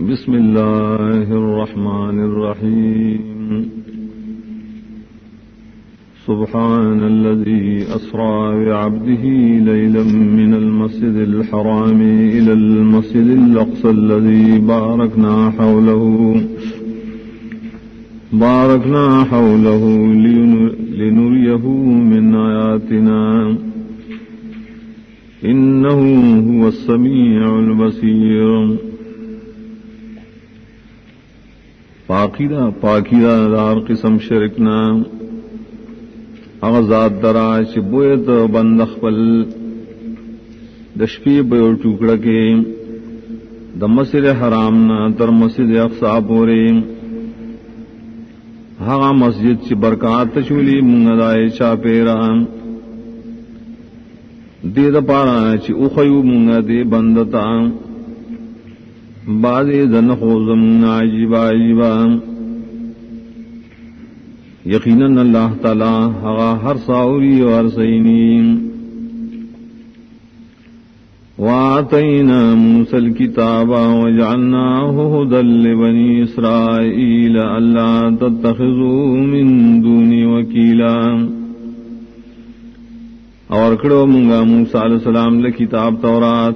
بسم اللہ الرحمن الرحیم سبحان الذي أسرى بعبده ليلا من المسجد الحرام إلى المسجد الأقصى الذي باركنا حوله لنريه من آياتنا إنه هو السميع البصير. پاکیدہ دار قسم شرکنا اغزاد دراش بویت بندخپل دشپی بیو ٹوکڑا کے دا مسجد حرامنا تر مسجد اقصی پورے ہاں مسجد چی برکات چولی منگدائے چاپیرا دید پارا چی اخیو منگدے بندتا بازی دن خوزم عجیبا یقیناً اللہ تعالی ہر ساوری و ہر سینی. وآتینا موسیٰ الکتاب وجعلناہ ھدی لبنی اسرائیل الا تتخذوا من دونی وکیلا. اور کڑو منگا موسیٰ علیہ السلام لکتاب تورات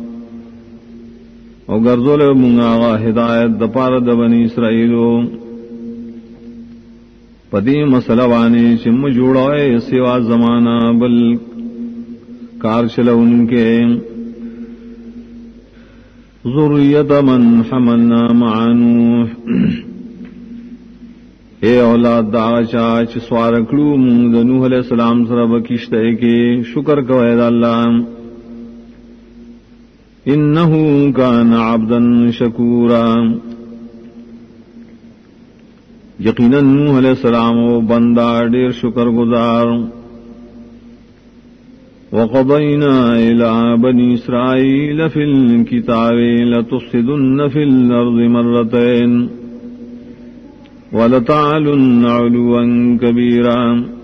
او گرزول منگا آغا ہدایت دپار دبنی اسرائیلو پدی مسئلہ وانی چم جوڑائے سوا زمانہ بل کارشل ان کے ذریت من حملنا مع نوح اے اولاد داغشا چ سوارکڑو منگ نوح علیہ السلام سر بکشتے کے شکر کوئے دا اللہ انہو کان عبدا شکورا. یقیناً نوح علیہ السلام و بندہ دیر شکر گزار. وقضینا الى بنی اسرائیل فی الکتاب لتفسدن فی الارض مرتین ولتعلن علوا کبیرا.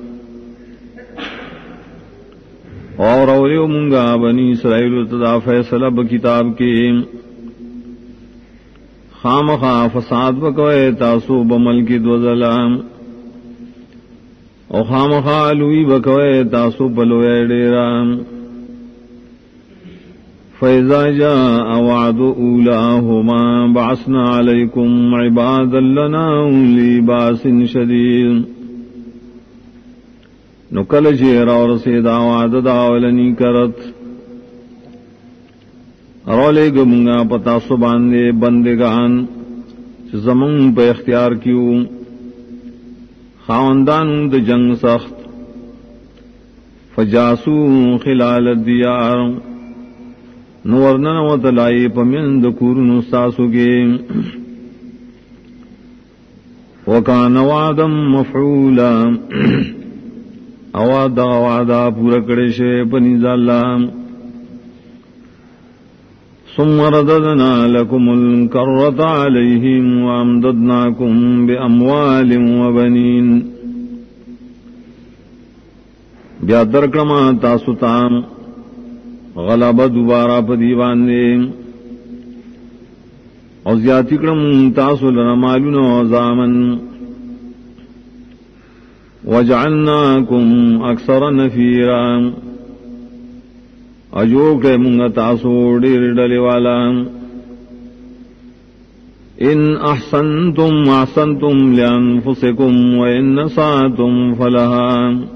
اور اولیو منگا بنی اسرائیل تدا فیصلہ بکتاب کے خامخا فساد بکوئے تاسو بمل کی دوزلام او خامخا لوی بکوئے تاسو بلوئے ڈیرام. فَإِذَا جَاءَ وَعْدُ أُولَاهُمَا بَعَثْنَا عَلَيْكُمْ عِبَادًا لَنَا أُولِي بَأْسٍ شَدِيدٍ. نکل جیر اور سیدا وعد داولنی کرت رولے گمگا پتا سباندے بندگان زمن پہ اختیار کیوں خاندان د جنگ سخت فجاسو خلال الدیار نورنن و تلائی پمند کورن ساسو گے وکان وعدا مفعولا اوادا وعدا پورا کڑشے پنیز اللہ. ثم رددنا لكم الكرة عليهم وامددناكم بأموال وبنين. بیا درکرما تاسوتام غلبہ دوبارہ پدیوان دے اور زیادی کرم تاسو لنمالون وزامن وجعلناکم اکثر نفیرا اجوک منگا تاسو دیر ڈلی والا. ان احسنتم احسنتم لانفسکم وان نساتم فلہا.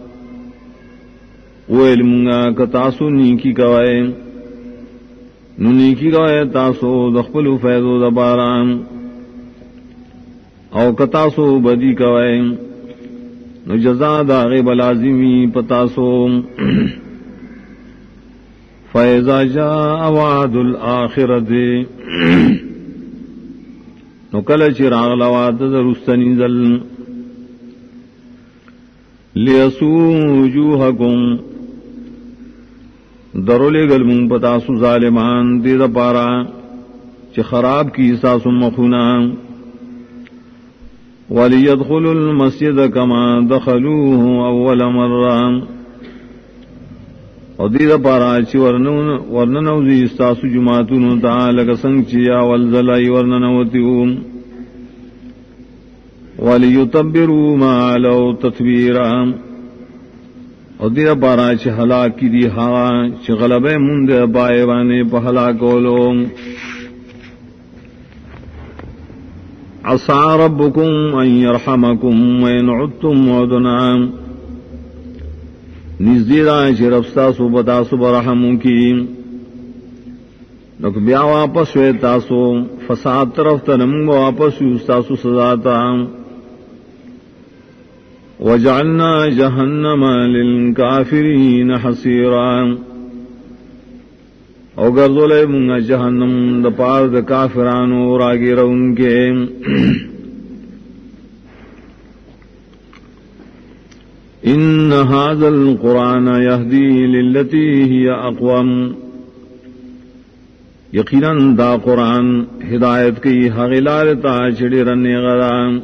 ویل منگا کتاسو نیکی کوئے نو نیکی کوئے تاسو دخپلو فیضو دباران او کتاسو بدی کوئے نو جزا داغب لازمی پتاسو. فَإِذَا جَاءَ وَعْدُ الْآخِرَةِ نو کل چراغ لواد درستنی ذل لِيَسُوءُ وُجُوهَكُمْ درولے گل من پتاسو ظالمان دید پارا چی خراب کی ساسو مخونا. وَلِيَدْخُلُوا الْمَسْجِدَ كَمَا دَخَلُوهُ أَوَّلَ مَرَّةٍ او دید پارا چی ورننوزی استاسو جماعتونو تا لگا سنگ چیا والزلائی ورننوتیوم وَلِيُتَبِّرُوا مَا عَلَوْا تَتْبِيرًا او دید پارا چی حلاکی دی چی غلبے مند پائے بانے پا حلاکولو عَصَى رَبُّكُمْ أَن يَرْحَمَكُمْ وَإِنْ عُدْتُمْ عُدْنَا نزدیدہ چی رفستاسو بتاسو برحموں کی نک بیا واپس ہوئے تاسو فساد طرف تنمگ واپس استاسو سزاتا وجعلنا جہنم للکافرین حصیرا او گردولے منگا جہنم دا پار دا کافرانو راگی رون کے ان هذا القرآن يهدي للتي هي اقوم یقیناً دا قرآن ہدایت کی حغلارتا چڑی رنے غرام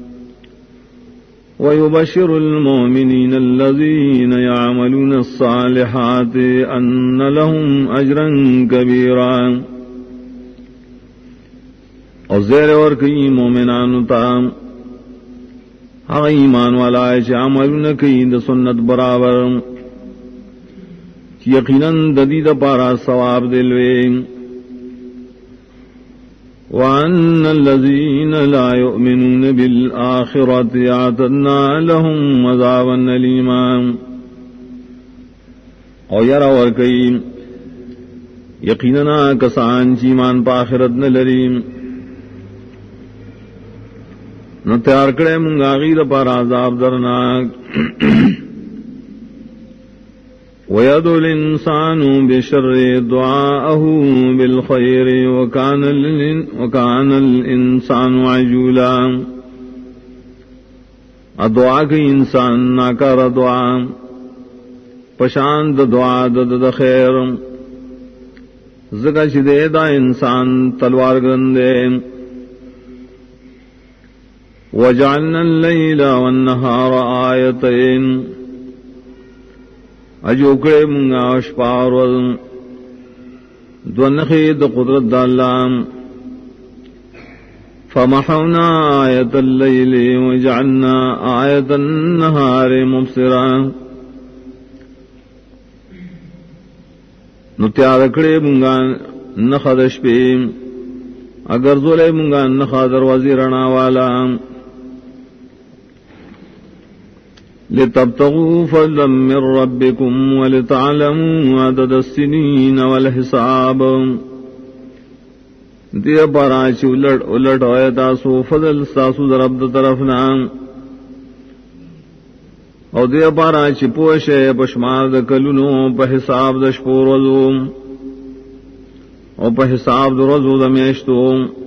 وَيُبَشِّرُ الْمُؤْمِنِينَ الَّذِينَ يَعْمَلُونَ الصَّالِحَاتِ أَنَّ لَهُمْ أَجْرًا كَبِيرًا اور زیر ورکی مومنانو تام ہاں ایمان والا چ عملون کی د سنت برابر یقیناً ددید پارا ثواب دلوے وَأَنَّ الَّذِينَ لَا يُؤْمِنُونَ بِالْآخِرَةِ أَعْتَدْنَا لَهُمْ عَذَابًا أَلِيمًا اور یرا ورکی یقیناً کسان چیمان پا آخرت نہ لریم نہ تیار کرے منگا غیر پر عذاب درناک وَيَدْعُ الْإِنسَانُ بِالشَّرِّ دُعَاءَهُ بِالْخَيْرِ وَكَانَ الْإِنسَانُ عَجُولًا دعا کی انسان ناکار دعا پشاند دعا د خیر زکا چدے دا انسان تلوار گرندے وَجَعَلْنَا اللَّيْلَ وَالنَّهَارَ آیتین اجوکڑے منگا اشپار دونخی دا قدرت دا اللہ فمحونا آیت اللیل وجعلنا آیت النہار مبصرا نتیارکڑے منگا نخدش پہ اگر زولے منگا نخا دروازی رنا والا لِتَبْتَغُوا فَضْلًا مِّن رَّبِّكُمْ وَلِتَعْلَمُوا عَدَدَ السِّنِينَ وَالْحِسَابَ دیر پارا چی الٹ ہوئے تاسو فضل ساسو درب طرف نام او دیر پارا چی پوشے پشمار دا کلونو پا حساب دا شپور وزو او پا حساب دا رزو دا میشتو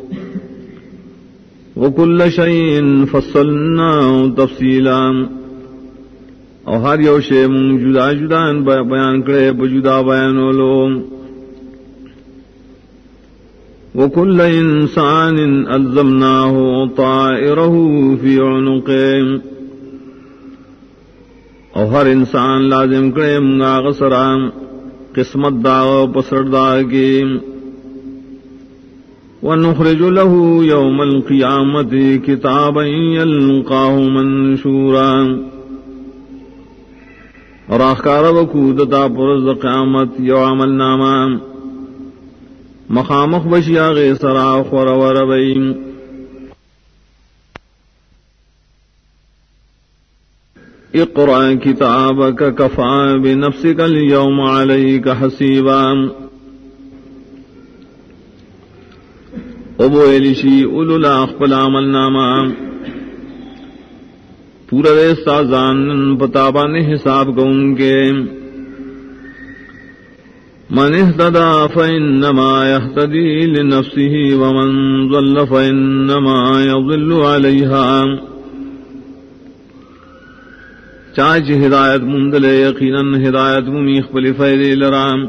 وَكُلَّ شَيْءٍ فَصَّلْنَاهُ تَفْصِيلًا او ہر یو شے من جدا جدا بیان کرے بجدا بیانولو وَكُلَّ إِنسَانٍ أَلْزَمْنَاهُ طَائِرَهُ فِي عُنُقِهِ او ہر انسان لازم کرے منگا غسرام قسمت داغ پسر داغی وَنُخْرِجُ لَهُ يَوْمَ الْقِيَامَةِ كِتَابًا يَلْقَاهُ مَنشُورًا اور آخکار وکودتا پرز قیامت یو عمل نامہ مخامخ بشیا غی سراخ وروربیم اقرأ کتابک کفا بنفسک اليوم علیک حسیبا ابو ایلیشی اولو لاخ پل عمل نامہ پورا دے سازان پتابا نے حساب کو ان کے من اہتدى فإنما يهتدي لنفسه ومن ضل فإنما يضل عليها چاچ ہدایت مندلے یقیناً ہدایت ممیخ پلی فیدے لرام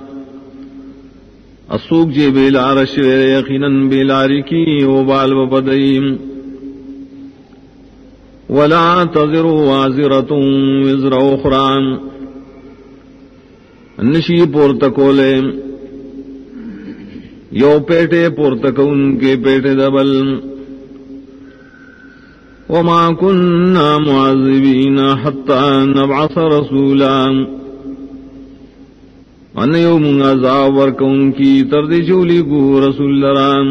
اسوک جے بیلارش یقیناً بیلاری کی وبال وبدئیم ولا تزر وازرة وزر أخرى نشی پورتکولے یو پیٹے پورتکون کے پیٹے دبل وما كنا معذبین حتى نبعث رسولا ان یوم عذاب ورکون کی تردی چولی کو رسول لرام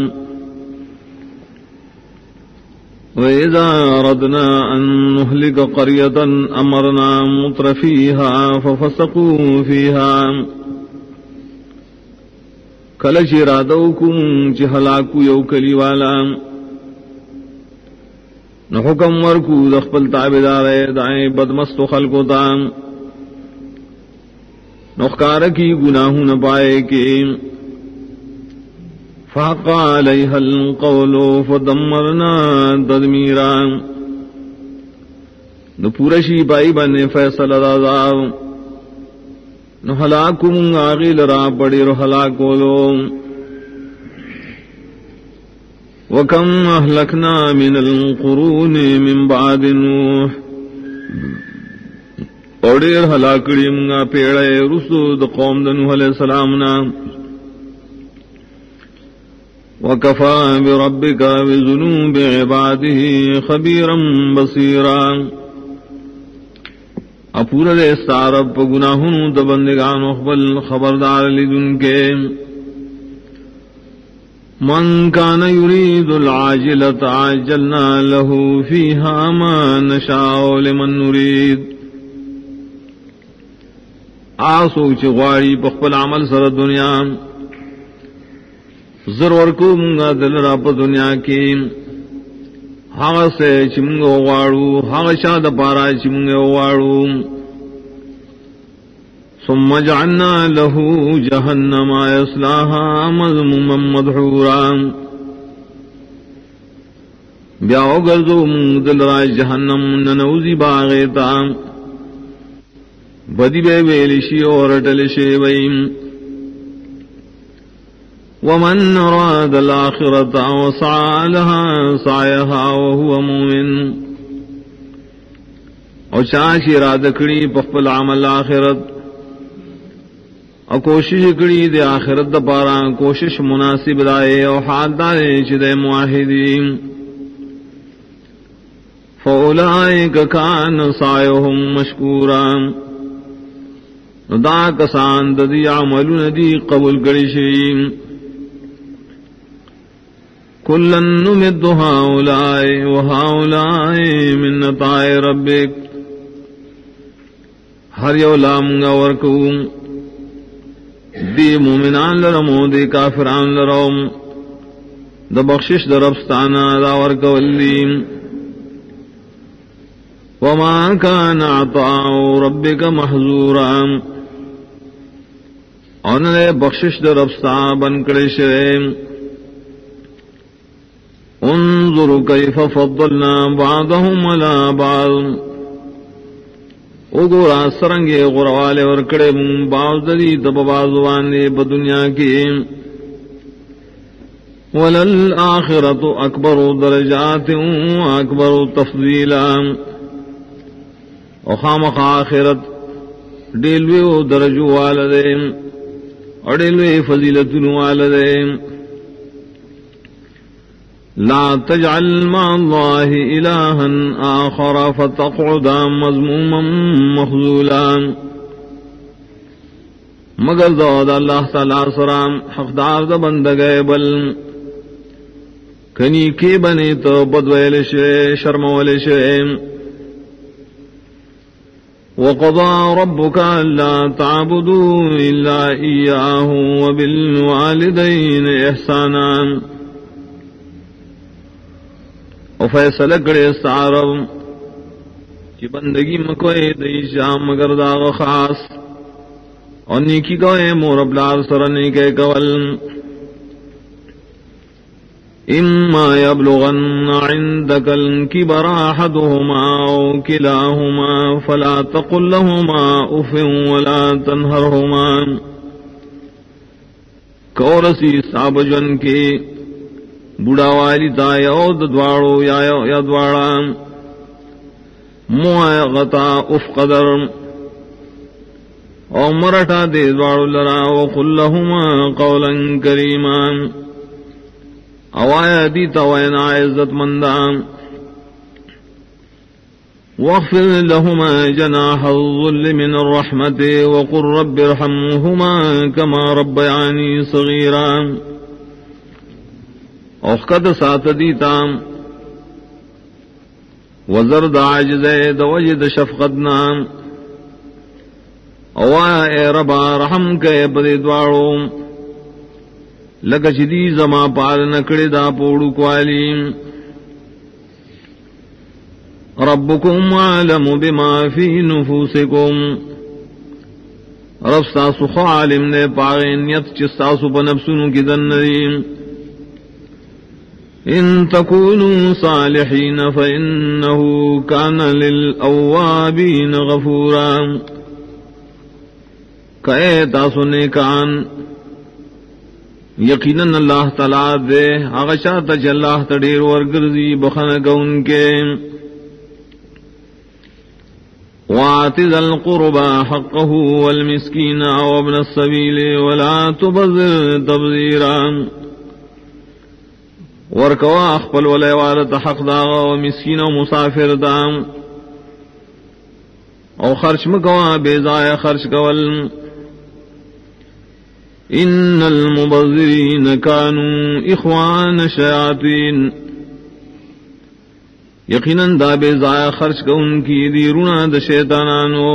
وَإِذَا أَرَدْنَا أَن نُّهْلِكَ قَرْيَةً أَمَرْنَا مُتْرَفِيهَا فَفَسَقُوا فِيهَا کلچ ارادوکم چی ہلاکو یو کلی والا نہ حکم ورکو دخپل تابدار دائیں بدمست خلقو تام نخکار کی گناہوں نہ پائے کہ فحق علیہ القول فدمرنا تدمیرا نو پورشی پائی بنے فیصل عذاب نو ہلاکو منگا غیل را پڑی رو ہلاکو لو وَكَمْ أَهْلَكْنَا مِنَ الْقُرُونِ مِنْ بَعْدِ نُوحٍ اور دیر ہلاکڑی منگا پیڑے رسول قوم نوح علیہ السلام نا وَكَفَى بِرَبِّكَ بِذُنُوبِ عِبَادِهِ خَبِيرًا بَصِيرًا اپور دے سارب گناہوں دبندگان اخبل خبردار لدن کے من كان يريد العاجلة عجلنا له فيها ما نشاء لمن نريد آسو چغواری پخپل عمل سر دنیا ضرور کو منگا دل را پا دنیا کی ہاں سے چمگو غاڑو ہاں شاد پارا چمگو غاڑو ثم جعلنا له جہنم یصلاها مذموما مدحورا بیاو گرزو دل را جہنم ننوزی باغیتا بدی بے ویلشی اور ٹلشی ویم ومن اراد الآخرة وسعى لها سعيها وهو مؤمن اور چاچی ارادہ کڑی پخپل عمل آخرت اور کوشش کڑی دے آخرت دا پارا کوشش مناسب دائے اور حال دارے چدے معاہدین فَأُولَئِكَ كَانَ سَعْيُهُمْ مَشْكُورًا دا کسان ددی عملون دی قبول کری شیم کلن نمد هؤلاء وهؤلاء من عطاء ربک ہر یو لامنگا ورکو دی مومنان لرمو دی کافران لرم دا بخشش دا ربستانا دا ورکولیم وما كان عطاء ربک محظورا انہے بخشش دا ربستا بنکڑے شریم انظر کیف فضلنا بعضهم على بعض اگورا سرنگے غروالے ورکڑے بعض دلی تب بازوانے بدنیا کی وللآخرة اکبر درجات واکبر تفضیلا وخامق آخرت ڈیلوے درجو والدین اور ڈیلوے فضیلت والدین لا تجعل مع الله إلها آخر فتقعد مذموما مخذولا مگر دعوت اللہ تعالی سرام حقدار دا بندگے بل کنی کی بنی تو بدویل شے شرم ولی شے وقضى ربك ألا تعبدوا إلا إياه وبالوالدين إحسانا اور فیصلہ کرے سارم کہ بندگی مکوئے دیشا مگر داغ خاص اور نیکی کوئے مورب لار سرنے کے کول اما يبلغن عندك الكبر احدهما او كلاهما فلا تقل لهما اف ولا تنهرهما کورسی سابجن کے بڑا والی تا یو دوارو یا دوارا موائے غطا اف قدر او مرٹا دے دوارو لرا وقل لهما قولا کریما اوایا دیتا وینا عزت مندام واغفر لهما جناح الظل من الرحمة وقل رب ارحمهما كما ربياني صغيرا اوخد سات دیتا وزرد عجز دوجد شفقتنا اوایا اے ربا رحم کے بدے دوارو لکا چی دی زما پال نکڑی دا پوڑو کوالی ربکم عالم بما فی نفوسکم رب ساسو خالم نے پاغینیت چی ساسو بنفسنو کی دنریم ان تکونوا صالحین فإنه کان للأوابین غفورا کہے تاسو نیکان یقیناً اللہ تعالیٰ دے آغشا تج اللہ تڑیر ورگرزی بخنک ان کے وَآتِ ذَا الْقُرْبَى حَقَّهُ وَالْمِسْكِينَ وَابْنَ السَّبِيلِ وَلَا تُبَذِّرْ تَبْذِيرًا ورکوا اخپل ولیوالت حق داغا و مسکین و مسافر دام او خرچ مکوا بیزائے خرچ کول ان المبذرین کانوا اخوان شیاطین یقیناً دا بیزائے خرچ کا ان کی دیرونا دا شیطانانو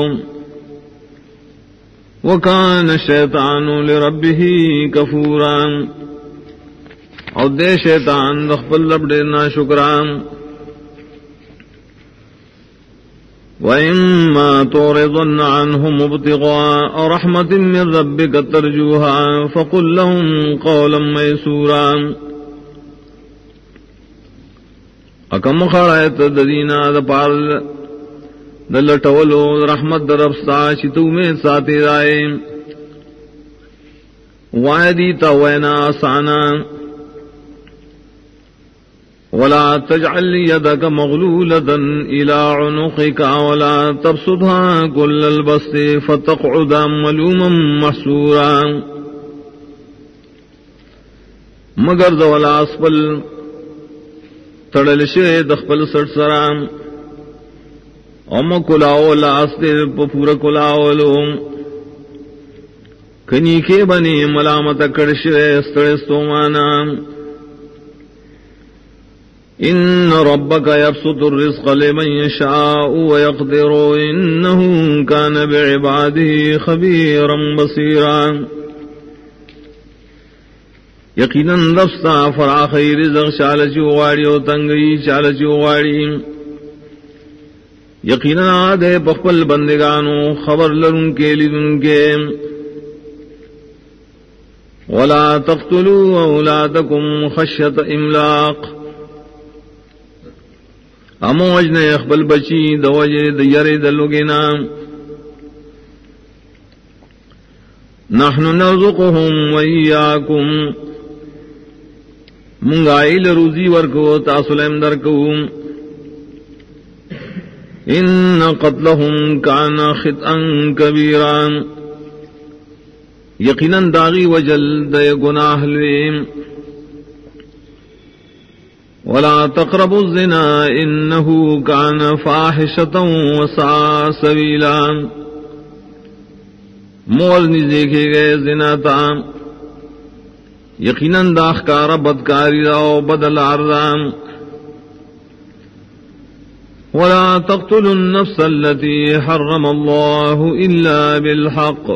وکان الشیطان لربه کفورا او دے شیطان دخپل رب دینا شکران وَإِمَّا تُعْرِضَنَّ عَنْهُمْ ابْتِغَاءَ رَحْمَةٍ مِّن رَّبِّكَ تَرْجُوهَا فَقُل لَّهُمْ قَوْلًا مَّيْسُورًا اکم خڑایت ددینا دا پار دلٹولو رحمت در ربستا چتو میں ساتی رائے وعدی توینا آسانا ولا تجعل يدك مغلولة إلى عنقك ولا تبسطها كل البسط فتقعد ملوما محسورا مگر دولا اسپل تڑل شے دخپل سٹ سرام ام کلاو لاستے پورا کلاو لوم کنی کے بنی ملامت کڑشے استڑستو مانا ان ربك يبسط الرزق لمن يشاء ويقدر انه كان بعباده خبيرا بصيرا یقیناً رفستا فراخی رزق چالچو واڑی و تنگی چالچو واڑی یقیناً آدھے پخپل بندگانو خبر لرن کے لدن کے ولا تقتلوا اولادکم خشیت املاق امو وجن اخبل بچی دوجہ دیر دلوگینا نحن نرزقهم وإياكم منگائل روزی ورکو تاسلیم درکو ان قتلهم کان خطئا کبیرا یقیناً داغی وجل دے گناہ لیم ولا تقربوا الزنا انه كان فاحشة وساء سبيلا مول نہیں دیکھے گئے زنا تا یقیناً داخکار بدکاری راو بدل عرضام ولا تقتلوا النفس التي حرم الله الا بالحق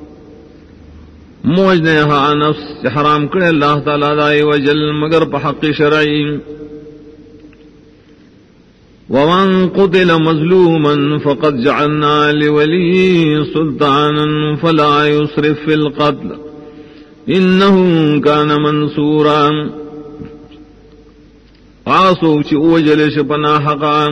موجنے ہا نفس حرام کرے اللہ تعالی دائی وجل مگر بحق شرعی ومن قتل مظلوما فقد جعلنا لوليه سلطانا فلا يسرف في القتل انه كان منصورا آسو چی اوجلش پنا حقام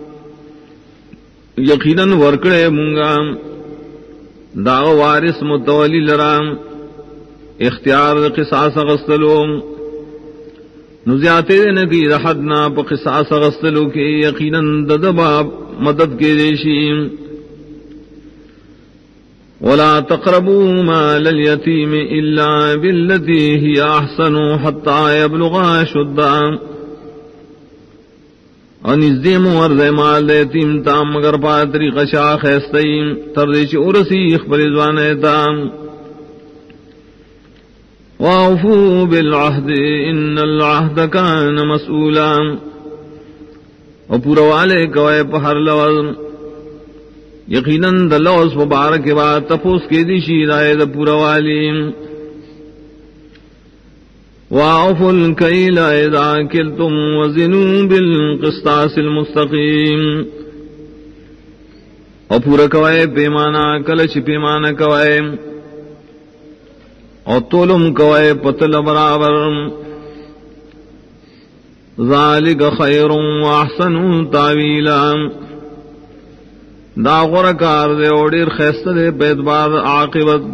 یقیناً ورکڑے منگا داغ وارث متولی لرام اختیار قصاص غسلوم نزیاتے نکی رحدنا پا قصاص غسلو کے یقیناً ددباب مدد کے دیشیم ولا تقربوا مال اليتيم إلا بالتي هي أحسن حتى يبلغ أشده انزدی مورد مال یتیم تام مگر پا طریق شاخ استیم تردیچ ارسی اخبر ازوان ایتام وَأَوْفُوا بِالْعَهْدِ إِنَّ الْعَهْدَ كَانَ مَسْئُولًا اور پورا والے کوئے پہر لوز یقیناً دلوز مبارک بات تفوس کے دیشی رائے دا پورا والیم وَأَوْفُوا الْكَيْلَ إِذَا كِلْتُمْ وَزِنُوا بِالْقِسْطَاسِ الْمُسْتَقِيمِ اور پورا کوئے پیمانا کلچ پیمانا کوئے اور تولم کوئے پتل برابر ذالک خیر واحسن تاویلا دا غرکار دے اوڑیر خیست دے بیدبار عاقبت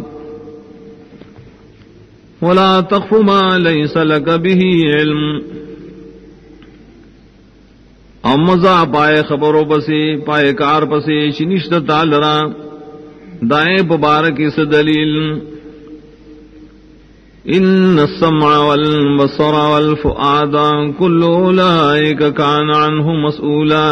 ولا تخف ما ليس لك به علم امزا پائے خبروں پسی پائے کار پسی شنشت تالرا دائیں پبارکی سے دلیل ان السمع والبصر والفؤاد كل اولئك كان عنه مسؤولا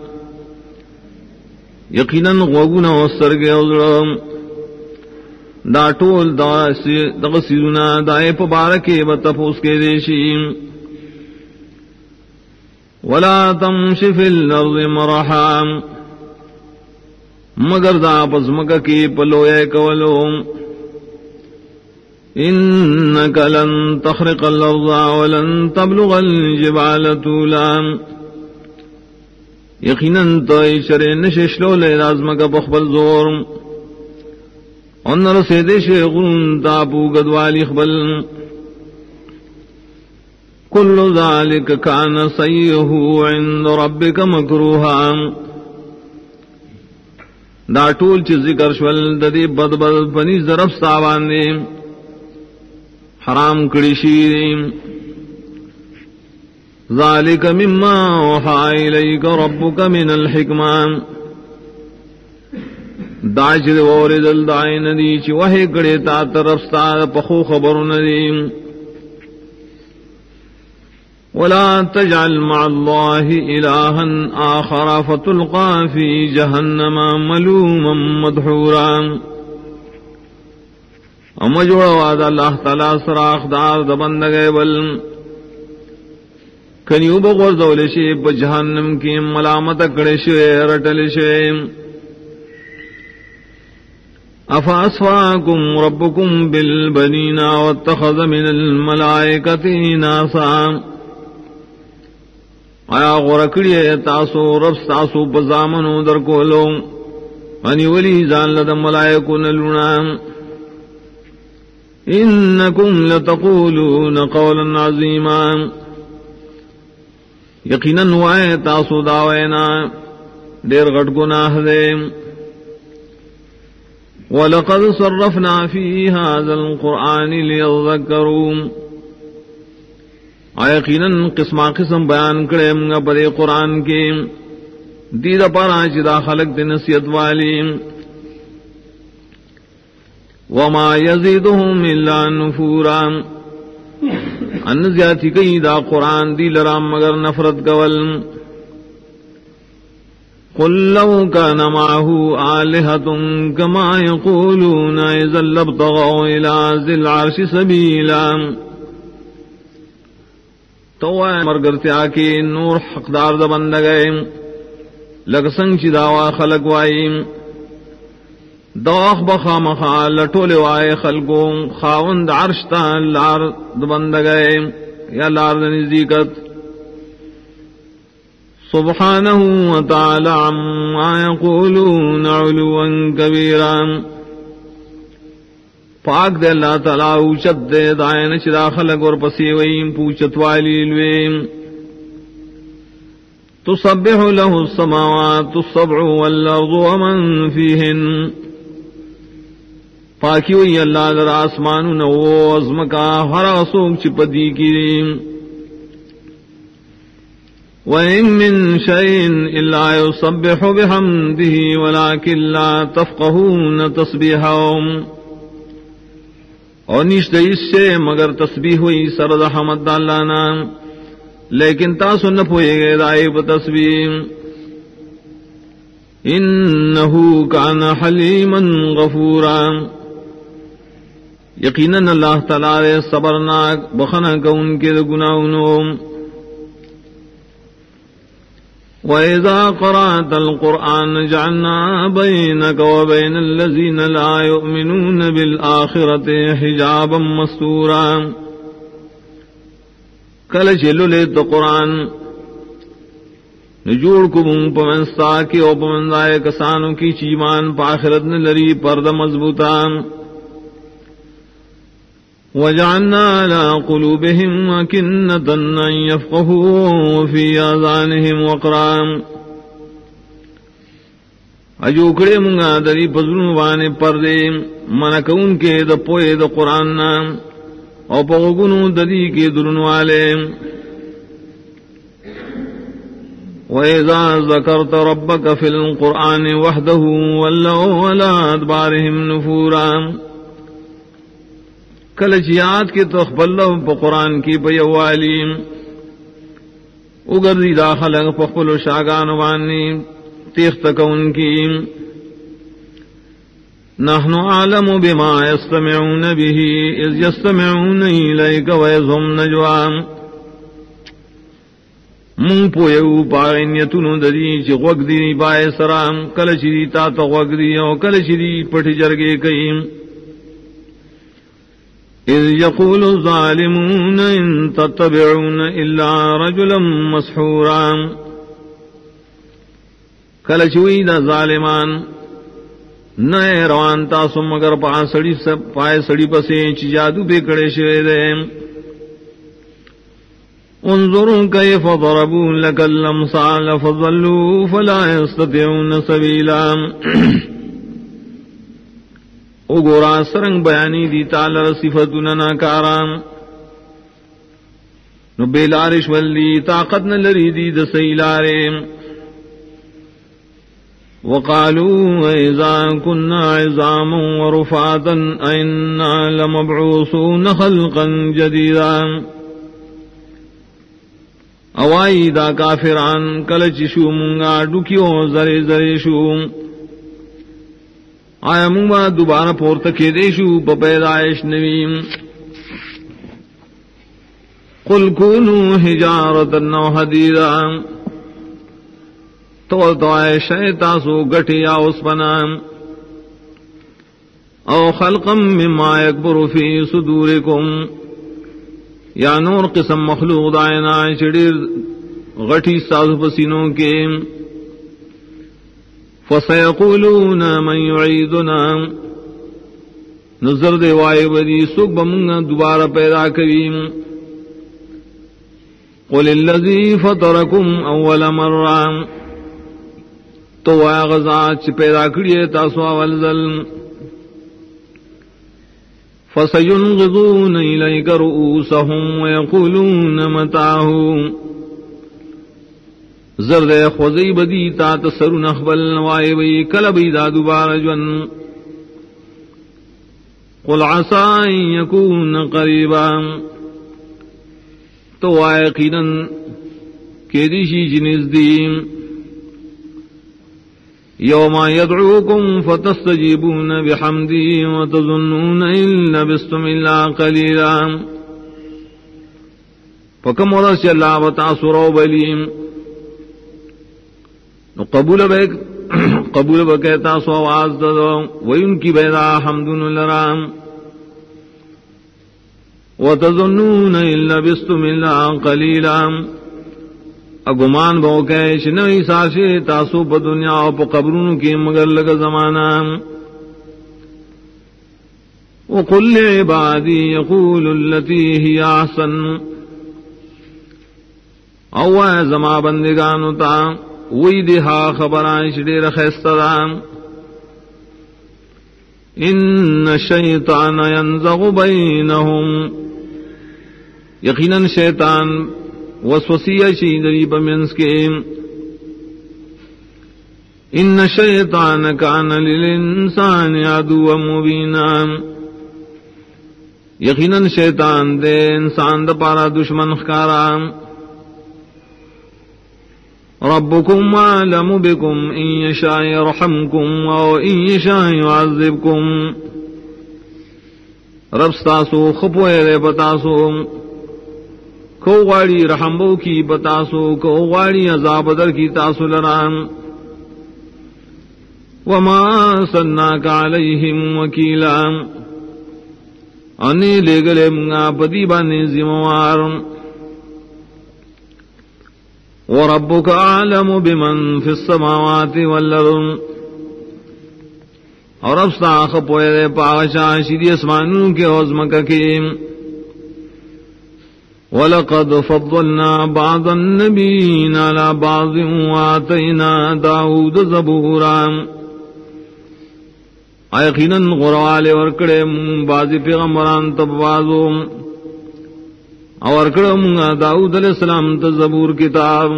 یقیناً غوگنا وسرگے ازرم دا ٹول دا سیرونا دائے پبارکے بتفوس کے دیشیم ولا تمش فی الارض مرحا مگر دا پزمکا کی پلوئے کولوم انك لن تخرق الارض ولن تبلغ الجبال طولا یقیناً تو شرے نششلو لے رازمکا بخبل زور ان رسیدے شیغون تابو گدوالی خبل کل ذالک کان سیئہ عند ربک مکروہا دا ٹول چی ذکر شول ددی بد بد پنی ضرب ساوان دے حرام کڑی شیریم ذالک مما اوحا الیک ربک من الحکمان داج دے وردل دائی ندی چی وحی کڑی تا طرف ستا پخو خبر ندیم ولا تجعل مع الله إلها آخر فتلقى في جهنم ملوما مدحورا اما جوڑا وعد اللہ تعالی سراخ دار دبندگے بل کنیو بغرزول شی بجہنم کی ملامت کڑے شوئے رٹل شوئے افاسفاکم ربکم بالبنین واتخذ من الملائکة اناسا آیا غرکڑی تاسو رب تاسو بزامنو در کولو انی ولی زان لدم ملائکو نلونا انکم لتقولون قولا عظیما یقیناً وائے تاسو داوینا دیر غٹ گناہ دے وَلَقَدْ صَرَّفْنَا فِي هَذَا الْقُرْآنِ لِيَذَّكَّرُوا یقیناً قسمہ قسم بیان کرے منگا پدے قرآن کے دید پارا چدا خلق دے نصیحت والی وما یزیدہم الا نفورا ان زیادی کئی دا قرآن دی لرام مگر نفرت کول قل لو كان معه آلهة كما يقولون إذا لابتغوا إلى ذي العرش سبيلا تو مرگرتے آکے نور حقدار دا بندگئے لگ سنگ چی داوا خلق وائیم دواخ بخا مخا لٹولے وائے خلقو خاوند عرشتا لار دا بندگئے یا لار دا نزدیکت سبحانہ وتعالی عما یقولون علوا کبیرا پاک دے اللہ تعالیٰ اوچت دے دائن چدا خلق اور پسیوئیم پوچت والی لویم تسبح له السماوات السبع والارض ومن فیہن پاکی وی اللہ در آسمان نو عظمکا ہر سوک چپدی کی وَإِن مِّن شَيْءٍ إِلَّا يُسَبِّحُ بِحَمْدِهِ وَلَٰكِن لَّا تَفْقَهُونَ تَسْبِيحَهُمْ، اور نشتے اس سے مگر تسبیح ہوئی سرد حمد اللہ نام، لیکن تاسو نہ پوئے گئے دائب تسبیح۔ انہو کان حلیما غفورا، یقیناً اللہ تعالی صبرناک بخنا کا ان کے گناہوں۔ وَإِذَا قَرَأْتَ الْقُرْآنَ جَعَلْنَا بَيْنَكَ وَبَيْنَ الَّذِينَ لَا يُؤْمِنُونَ بِالْآخِرَةِ حِجَابًا مَسْتُورًا، کل چلو لے تو قرآن نجوڑ کو من پمنستا کی او پمندائے کسانوں کی چیمان پاخرت نے لری پرد مضبوطان۔ وَجَعَلْنَا عَلَىٰ قُلُوبِهِمْ أَكِنَّةً أَن يَفْقَهُوهُ وَفِي آذَانِهِمْ وَقْرًا، اجوکڑے منگا دری پزنو بانے پردے منکون کے دا پوئے دا قرآن نام او پغگنو ددی کے درن والے۔ وَإِذَا ذَكَرْتَ رَبَّكَ فِي الْقُرْآنِ وَحْدَهُ وَلَّوْا عَلَىٰ أَدْبَارِهِمْ نُفُورًا، کلچیات کے تخبلو پا قرآن کی پیوالی اگردی داخل پخبل و شاگان وانی تیخت کون کی۔ نحن عالم بما يستمعون به اذ يستمعون إليك ويذهم نجوا، من پویو پاغینیتونو ددی چی غوگ دی بائے سرام کلچی دی تا تا غوگ دی او کلچی دی پٹی جرگے کئیم۔ اذ يقول الظالمون ان تتبعون الا رجلا مسحورا، کلچوی دا ظالمان نئے روان تاسو مگر پائے سڑی پسے چی جادو بے کڑے شوے دے۔ انظروا کیف ضربوا لک الامثال فضلوا فلا يستطيعون سبیلا، اگورا سرنگ بیانی دی تالر صفتنا ناکارام نو بیلارش ولی طاقت نلری دی دسیلارے۔ وقالوا اذا كنا عظاما ورفاتا انا لمبعوثون خلقا جديدا، اوائی دا کافران کلچ شو منگا ڈکیو زرے زرے شو، آیا منگا دوبارہ پورتکے دیشو پا پیدائش نویم۔ قل کونوا حجارتا او حدیدا، تو آئے شیطاسو گٹی یا اس پنام، او خلقا مما یکبر فی صدورکم، یا نور قسم مخلوق دائنا چڑیر غٹی ساز پسینوں کے۔ فَسَيَقُولُونَ مَن يُعِيدُنَا، نظر دے وائے بدی سوک بمنگا دوبارہ پیدا کریم۔ قُلِ الَّذِي فَطَرَكُمْ أَوَّلَ مَرَّةٍ، تو وائے غزات چھ پیدا کریے تاسو اول ذل۔ فَسَيُنْغِضُونَ إِلَيْكَ رُؤُوسَهُمْ وَيَقُولُونَ مَتَاهُ، زرد خوزی بدی تا تسر نخبل وائے وی کلبی دا دوبارہ جون۔ قل عسى ان يكون قریبا، تو یقیناً کہ دیشی جنز دیم۔ یوم یدعوکم فتستجیبون بحمدی وتظنون ان لبستم الا قلیلا، فکم ورس اللہ وتاثروا بلیم، قبول بکیتا سو آواز دو وین کی بیدا حمدن لرام۔ وتظنون ان لبستم الا قلیلا، اگمان بو کہش نوی ساشے تاسو پا دنیا و پا قبرون کی مگر لگا زمانہ۔ وقل لعبادی یقول اللتی ہی احسن، اوہ زما بندگانو تا وی دیہا خبران شدیر خیستدام۔ ان الشیطان ینزغ بینہم، یقیناً شیطان وسوسیہ شی دریب منس کے ان الشیطان کان للانسان عدوا مبینا یقیناً شیطان دے انسان دا پارا دشمن خکارا ربکم عالم بکم ان یشاء یرحمکم او ان یشاء یعذبکم رب ستاسو خپوئے دے بتاسو کو غاڑی رحمبو کی بتاسو کو غاڑی عذاب در کی تاسو لرام وما ارسلناک علیہم وکیلا انی لے گلے منگا پدی بانے ذموار وربک اعلم بمن فی السماوات والارض اور اب ساخ پوئے دے پاغشا شیدی اسمانوں کے عظمک کے وَلَقَدْ فَضَّلْنَا بَعْضَ النَّبِيِّينَ عَلَى بَعْضٍ وَآتَيْنَا دَاوُودَ زَبُورًا یقیناً غروالے ورکڑے بعضی پیغمبران تب بازو اور کڑے منگا داؤد علیہ السلام تزبور کتاب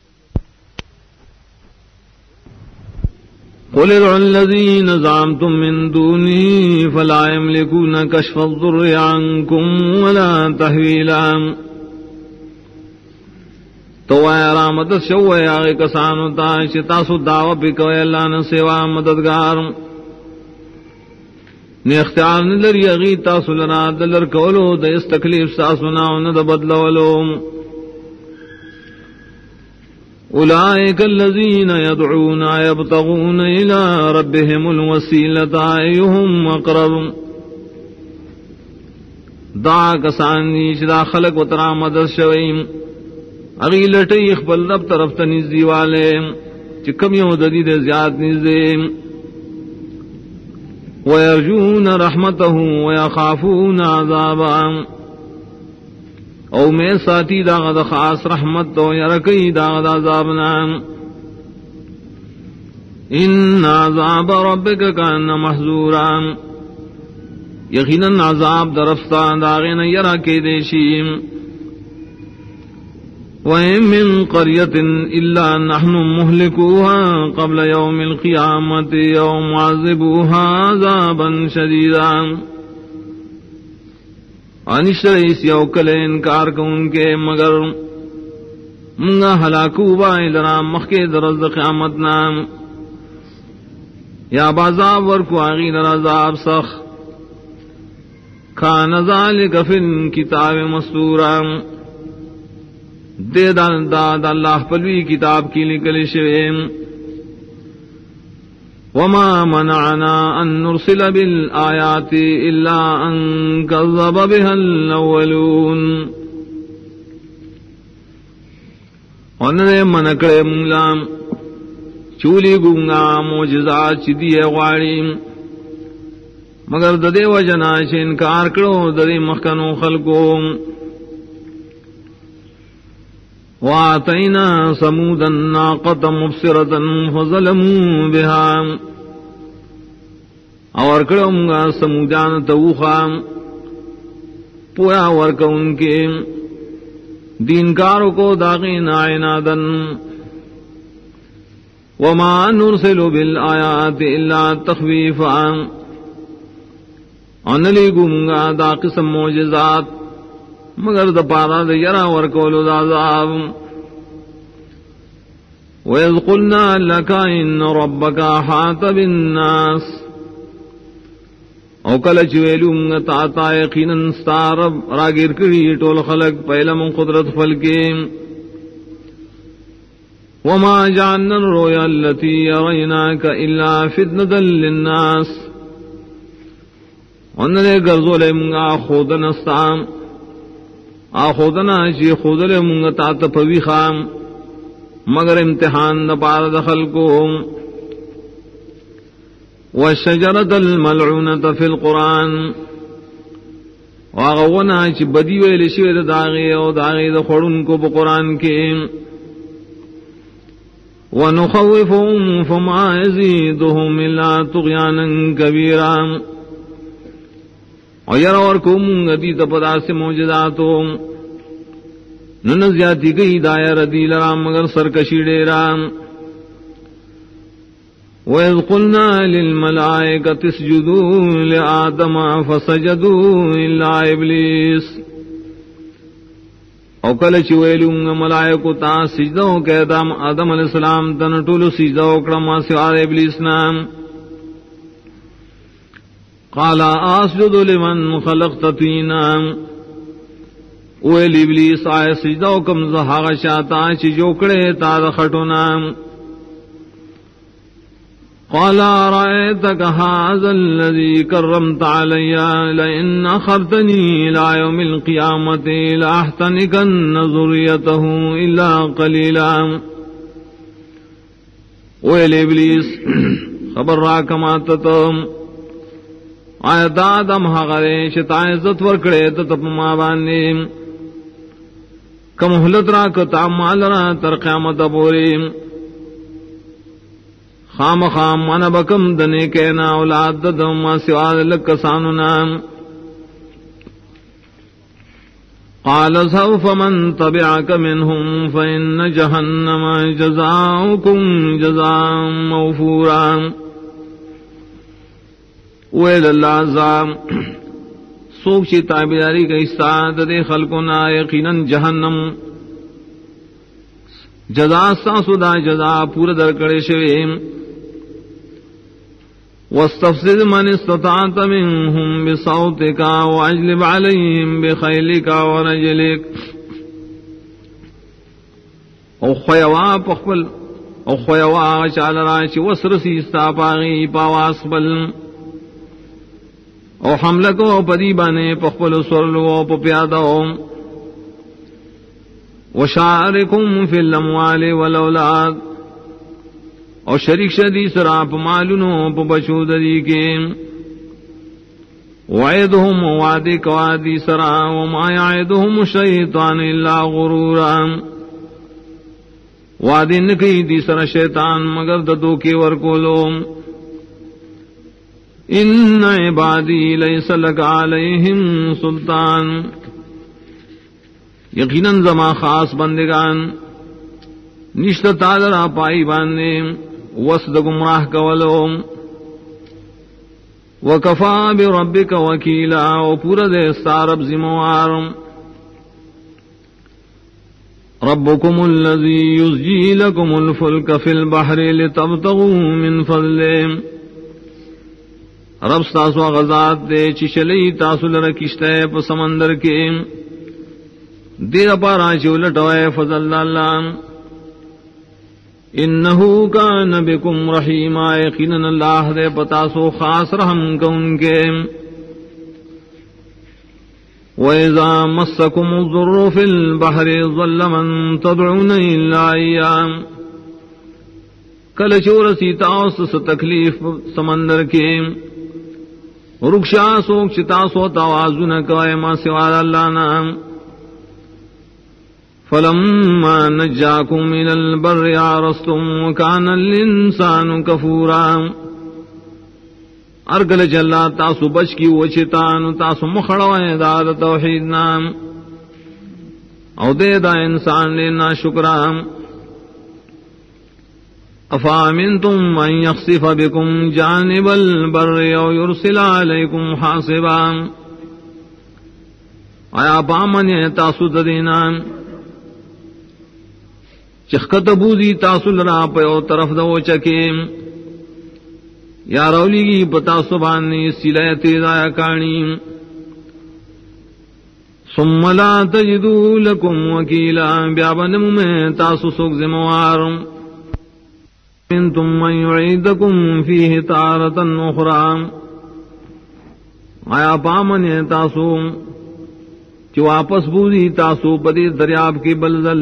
قل ادعوا الذین زعمتم من دونی فلا یملکون کشف الضر عنکم ولا تحویلا تو اے رحمت شوئے آگے کسانو تا شتاسو دعوی پکوئے اللہ نے سوا مددگار نے اختیار ندر یغی تاسو لنا دلر کولو دا اس تکلیف ساسونا ند بدلولو اولئک الذین یدعون یبتغون الى ربهم الوسیلۃ ایہم اقرب دا کسانی چدا خلق و ترا مدد شویم اگی لٹی اخبل رب طرف تنیزی والے چکم یو ددید زیاد نزدیم وَيَرْجُونَ رَحْمَتَهُ وَيَخَافُونَ عَذَابًا او میں ساتھی داغد خاص رحمت تو یرکی داغد عذابنا ان عذاب ربک کان محذورا یقیناً عذاب درفتا داغین یرکی دیشیم وَإِن مِّن قَرْيَةٍ إِلَّا نَحْنُ مُهْلِكُوهَا قَبْلَ يَوْمِ الْقِيَامَةِ أَوْ مُعَذِّبُوهَا عَذَابًا شَدِيدًا انشر اس یوکل انکار کو ان کے مگر منگا ہلاکو بائی لرا مخی درز قیامت نام یا بازاب ورکو آغی لرزاب سخ کان ذالک فی الکتاب مستورا دے داد اللہ پلوی کتاب کی لکل شویم وما منعنا ان نرسل بالآیات الا ان کذب بها الاولون انہے منکڑے مولام چولی گونگا موجزات چدیے غاڑی مگر ددے وجنا چھ انکار کرو ددے مخکنو خلقو وَآتَيْنَا ثَمُودَ النَّاقَةَ مُبْصِرَةً فَظَلَمُوا بِهَا اور کرمگا سمودان توخا پویا ورکا ان کے دینکاروں کو داغین آئینادن وَمَا نُرْسِلُ بِالْآيَاتِ إِلَّا تَخْوِيفًا انلی گمگا دا قسم موجزات مگر دا پارا دا یرا ورکولو دا عذاب وَإِذْ قُلْنَا لَكَ إِنَّ رَبَّكَ أَحَاطَ بِالنَّاسِ او کل چویلوں تا یقیناً ستارب راگیر کری ٹول خلق پہلم قدرت فلکے وَمَا جَعَلْنَا الرُّؤْيَا الَّتِي أَرَيْنَاكَ إِلَّا فِتْنَةً لِلنَّاسِ اننے گرزولے منگا خودن استام آخودنا چی خودلے منگا تات پوی خام مگر امتحان دا پار دخل کو والشجرة الملعونة في القرآن واغونا چی بدی ویلی شوید داغی او داغی دا خورن کو بقرآن کے ونخوفهم فما يزيدهم إلا طغيانا كبيرا اور یر اور کو منگا دی تپدا سے موجزاتو نن زیادتی گئی دایا ردی لرام مگر سرکشی ڈیرام. وَإِذْ قُلْنَا لِلْمَلَائِكَةِ اسْجُدُوا لِآدَمَ فَسَجَدُوا إِلَّا إِبْلِيسَ. او کل چویلوں ملائکو تا سجدو کہ آدم علیہ السلام تن ټولو سجدو کړه سوا ابلیس نام. قال اسجد لمن خلقت طینا. ویل ابلیس آئے سجدو کم زہاغ شاتا چی جوکڑے تا خټونا. قال رأيتك هذا الذي كرمت علي لئن أخرتني إلى يوم القيامة لأحتنكن ذريته إلا قليلا. ويل إبليس خبر راك ما تتم آیت آدم حقرے شتا عزت ورکڑے تتپ ما باندیم کم حلت راک تعمال را تر قیامت بوریم. خام خام من بکم دنے کہنا اولاد دم سواد لکسانو نام. قال سوف من تبعك منهم فإن جهنم جزاؤكم جزاء موفورا. ویل اللہ عزام سوک چی تابداری کا استعاد دے خلقنا یقینا جہنم جزا ساسو دا جزا پور در کڑے شویم. واستفزز من استطعت منهم بصوتك واجلب عليهم بخيلك ورجلك. او خیوا پخبل او خیوا چال راچ وسرسی استاپاغی پاواس بل او حملہ کو پدی بانے پخبل سرلو پیادو. وشارکم فی الاموال والاولاد اور شریک شدی سراپ مالنو پو بچودری کے. وعدهم وعدی کوادی سرا وما یعدهم الشیطان الا غرورا. وعدی نکی دی سر شیطان مگر ددو کے ورکولو. ان عبادی لیس لک علیہم سلطان. یقیناً زما خاص بندگان نشت تالرا پائی باندے وسد گمراہ کولو. وکفا بربک وکیلا او پورا دے سارب ذموار. ربکم الذی یزجی لکم الفلک فی البحر لتبتغوا من فضلہ. رب تاسو غزات دے چشلی تاسو لرکشتے پا سمندر کے دیر پارا چولٹوئے فضل اللہ. انہو کان بکم رحیما. یقیناً اللہ دے پتاسو خاص رحم کن کے. وَإِذَا مَسَّكُمُ الضُّرُّ فِي الْبَحْرِ ضَلَّ مَن تَدْعُونَ إِلَّا إِيَّاهُ. کل چورسی تاؤس تکلیف سمندر کے رکشا سوک چتاسو توازن کوئے ما سوال اللہ نام. فلما نجاكم من البر عرستم وكان الانسان كفورا. ارگل جلا تاسو بچ کی وچتان تاسو مخڑوئے داد توحید نام او دے دا انسان لینا شکرام. افامنتم ان يخسف بكم جانب البر او يرسل عليكم حاصبا. آیا پامن تاسو ددینام چخت بوزی تاسو لرا پیو طرف دو چکیم یا رولی گی پتا سبانی سلائے تیزایا کانی. ثم لا تجدو لکم وکیلا. بیابنم میں تاسو سوک زموار. انتم من یعیدکم فیہ تارتا اخرى. آیا پامن تاسو چی واپس بوزی تاسو پدی دریاب کی بلزل.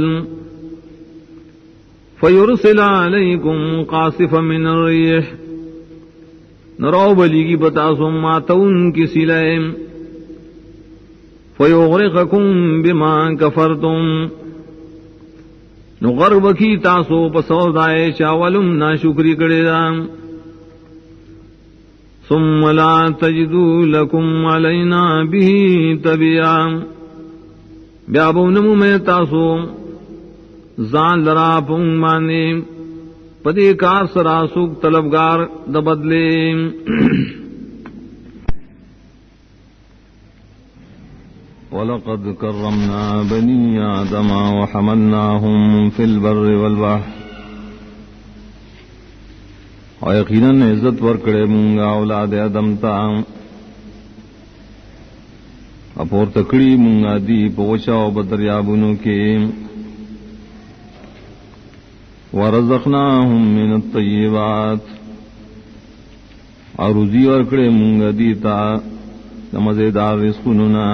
فیرسل علیکم قاصفا من الریح. نرو بلیگی بتاسو ماتون کی سلائم. فیغرقکم بما کفرتم. نغرب کی تاسو پسودائے چاولم ناشکری کڑے دام. ثم لا تجدو لکم علینا بھی تبیا. بیابو نمو میں تاسو زان لرا پون مانے پدی کار سرا سوک طلبگار دبدلے وَلَقَدْ كَرَّمْنَا بَنِي آدَمَ وَحَمَلْنَاهُمْ فِي الْبَرِّ وَالْبَحْرِ اور یقیناً عزت ورکڑے مونگا اولاد آدم تا اپور تکڑی مونگا دی پوچا و بدریابونو کے وَرَزَقْنَاهُمْ مِنَ الطَّيِّبَاتِ اور رزی ورکڑے مونگا دی تا مزیدار رزقننا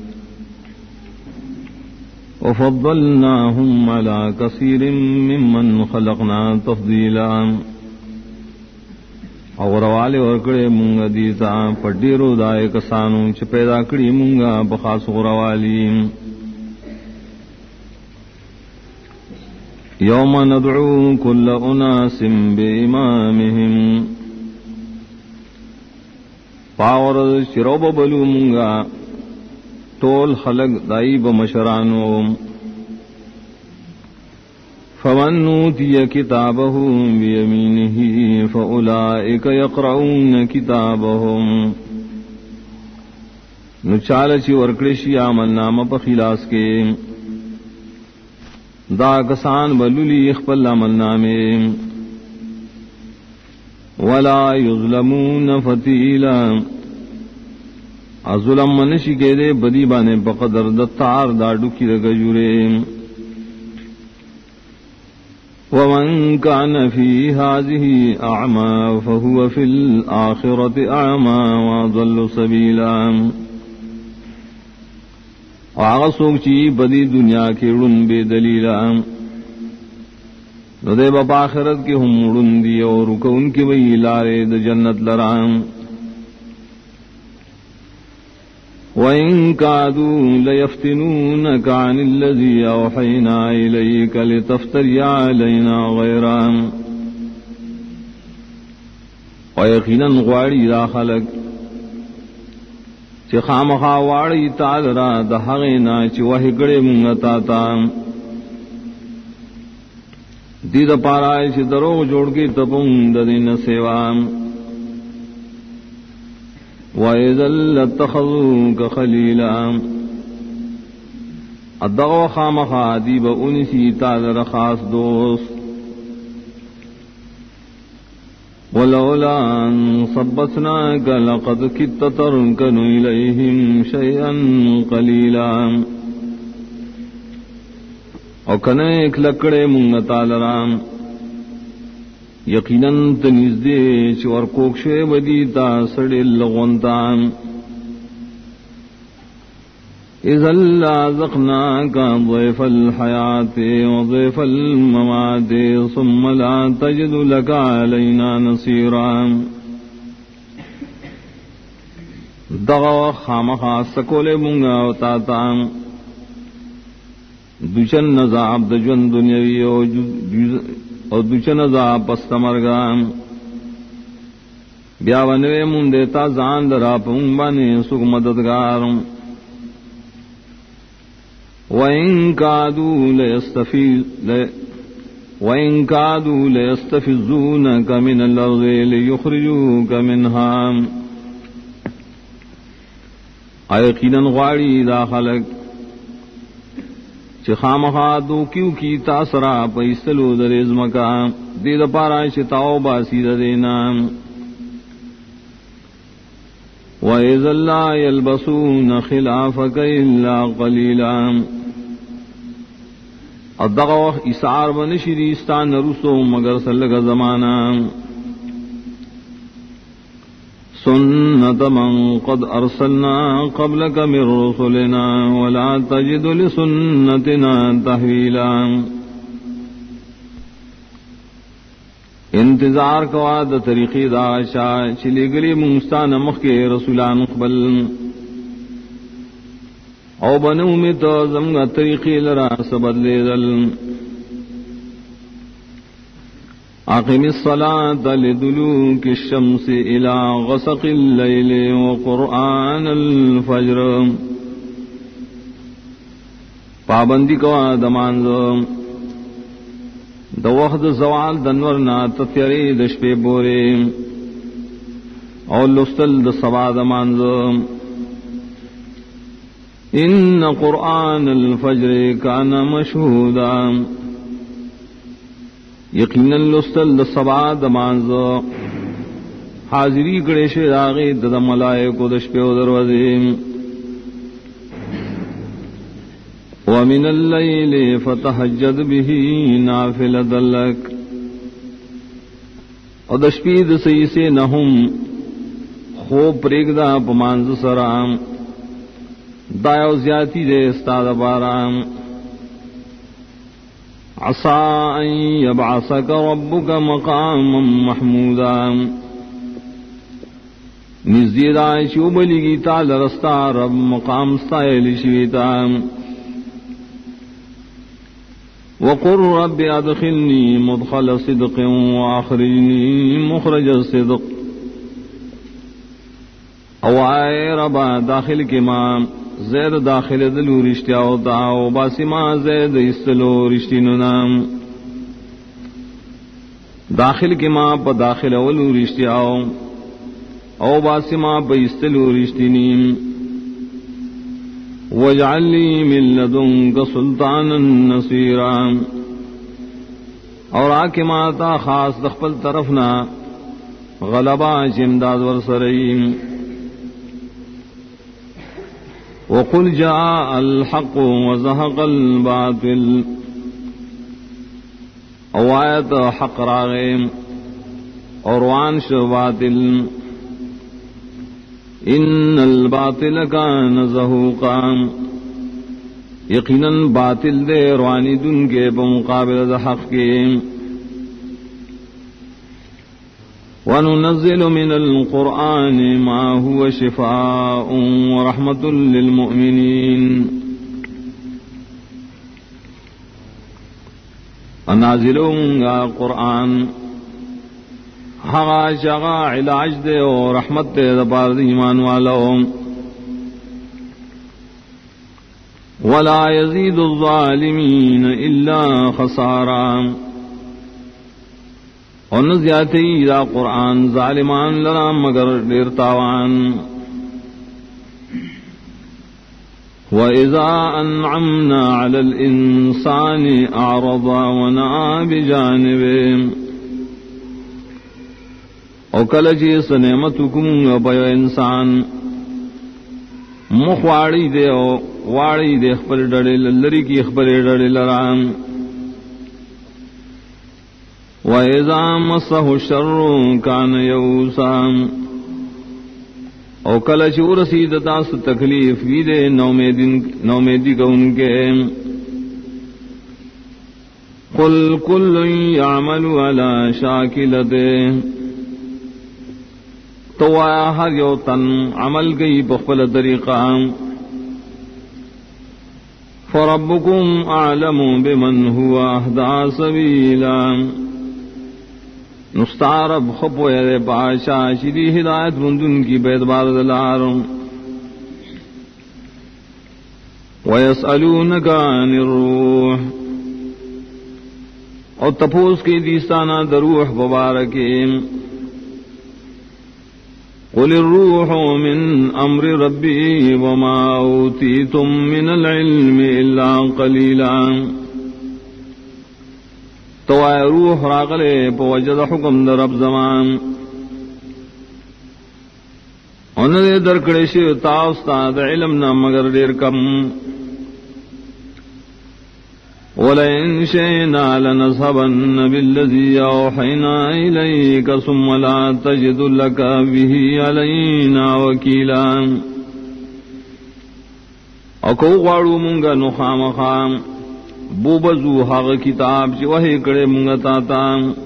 وَفَضَّلْنَاهُمْ عَلَى كَثِيرٍ مِّمَّنْ خَلَقْنَا تَفْضِيلًا اور والے ورکڑے مونگا دیتا پڈیرو دائے کسانو چھ پیدا کری مونگا بخاص غروالی یوم ندعو کل اناس بامامہم پاور شروب بلو مونگا طول خلق دائی بمشرانو فمن اوتی کتابہ بیمینہ فاولئک یقرؤون کتابہم نچالچی ورکڑشی عمل نام پخلاس کے دا کسان بلولی اخپل عمل نامے ولا یظلمون فتیلا ظلم منشی کے دے بدی بانے بقدر دتار داڑو کی رگجورے ومن كان في هذه أعمى فهو في الآخرة أعمى وأضل سبيلا وآغسوک چی بدی دنیا کے رن بے دلیلا ندے باپا آخرت کے ہم رن دی اور ان کی وہی لارے د جنت لرام وَإِن كَادُوا لَيَفْتِنُونَكَ عَنِ الَّذِي أَوْحَيْنَا إِلَيْكَ لِتَفْتَرِيَ عَلَيْنَا غَيْرَهُ وَيَقِينًا غَوَارِي رَا خَلَقَ چِ خامخا واری تعال را دہغینا چی وحی گڑے منگتا تا دید پارائے چی دروغ جوڑ کی تپنگ ددین سیوام وَإِذَا لَاتَّخَذُوكَ خَلِيلًا ادغو خامخا دیب انسی تعال خاص دوست وَلَوْلَا أَن صَبَّتْنَاكَ لَقَدْ كِدتَّ تَرْكَنُ إِلَيْهِمْ شَيْئًا قَلِيلًا او کنے ایک لکڑے منگتا لرام یقیناً تنزدے چور کوکشے بدیتا سڑے لغونتان اذا لازقناک ضیف الحیات وضیف الممات ثم لا تجد لك علینا نصیرا دغا خامخا سکولے منگا وطاتا دوچن نزاب دجون دنیاوی اور دوچن عذاب پس مرگام بیا ونوے من دیتا زان درا پون بانے سگ مددگار وَإِن كَادُوا لَيَسْتَفِزُّونَكَ مِنَ الْأَرْضِ لِيُخْرِجُوكَ مِنْهَا یقیناً غواړي دا خلق چی خامخا دو کیوں کی تاثرا پیسلو در ازمکا دید پارا شتاو باسی دینا وَإِذَا لَا يَلْبَسُونَ خِلَافَكَ إِلَّا قَلِيلًا ادغا اسعار بنشریستان رسو مگر سلگ زمانا سنت من قد ارسلنا قبلك من رسلنا ولا تجد لسنتنا تحویلا انتظار کواد طریقی دا شاہ چلی گلی منستان مخ کے رسولان قبل او بنو میں تو زمگا طریقی لرا سبدلے دل اقم الصلاة لدلوك الشمس الى غسق الليل وقرآن الفجر پابندی کوا دمانزو د وخت زوال دنورنا تتیری دشپے بورے اور لستل د سبا دمانزو ان قرآن الفجر کان مشہودا یقینا لستل د سبا دمانزو حاضری کڑے شراغی د ملائکو دشپے و دروازے ومن الليل فتهجد به نافلة لك اور دشپید سی سے نہم خوب پریگدا پمانز سرام دایو زیادتی دے استاد بارام عسى ان يبعثك ربك مقاما محمودا نزدید آئیشو بلیگی تال رستا رب مقام ستائل شویتا وقل رب ادخلنی مدخل صدق واخرجنی مخرج صدق او آئے ربا داخل کے ماں زید داخل دلو رشتیا ہوتا او باسی ماں زید استلو رشتی نام داخل کے ماں پا داخل اولو رشتیا او باسی ماں پا استلو رشتی نیم وَاجْعَلْ لِي مِن لَّدُنكَ سُلْطَانًا نَّصِيرًا اور آکے ماتا خاص دخپل طرفنا غلبہ چمداد ورسرئیم وَقُلْ جَاءَ الْحَقُّ وَزَهَقَ الْبَاطِلُ او آیت حق راغیم اور وانش باطل ان الباطل کان زہوقا یقیناً باطل دے روانی دن کے بمقابل حق کے وننزل من القرآن ما هو شفاء ورحمة للمؤمنین نازلوں گا قرآن ہوا شغا علاج دے اور رحمت دے دبار ایمان والوں ولا يزيد الظالمین الا خسارا اور نہ زیادتی اذا قرآن ظالمان لرا مگر دیر تاوان وَإِذَا أَنْعَمْنَا عَلَى الْإِنسَانِ أَعْرَضَ وَنَأَى بِجَانِبِهِ او کل چی سنعمت کمونگا پیو انسان مخ واڑی دے او واڑی دے اخبر ڈڑے للری کی اخبر ڈڑے لرام وَإِذَا مَسَّهُ الشَّرُّ كَانَ يَئُوسًا او کل چی رسید تاس تکلیف وی دے نومیدی کا ان کے قُلْ كُلٌّ يَعْمَلُ عَلَى شَاكِلَتِهِ تو آیا ہر یو تن عمل گئی بخبل طریقہ فربکم اعلم بمن هو اہدی سبیلا نستعرب خبوئے باشا شری ہدایت بندن کی بیدبار دلار ویسألونک عن الروح اور تپوس کی دیستانہ دروح مبارکیم قل الروح من امر ربی وما اوتیتم من العلم الا قلیلا تو آئے روح راغلے پوجد حکم در رب زمان انہوں درکڑے شیو تاستاد علمنا مگر دیر کم وَلَئِن شِئْنَا لَنَذْهَبَنَّ بِالَّذِي أَوْحَيْنَا إِلَيْكَ ثُمَّ لَا تَجِدُ لَكَ بِهِ عَلَيْنَا وَكِيلًا اکو غاڑو منگا نخام خام بو بزو حق کتاب چی وحی کڑے منگا تاتا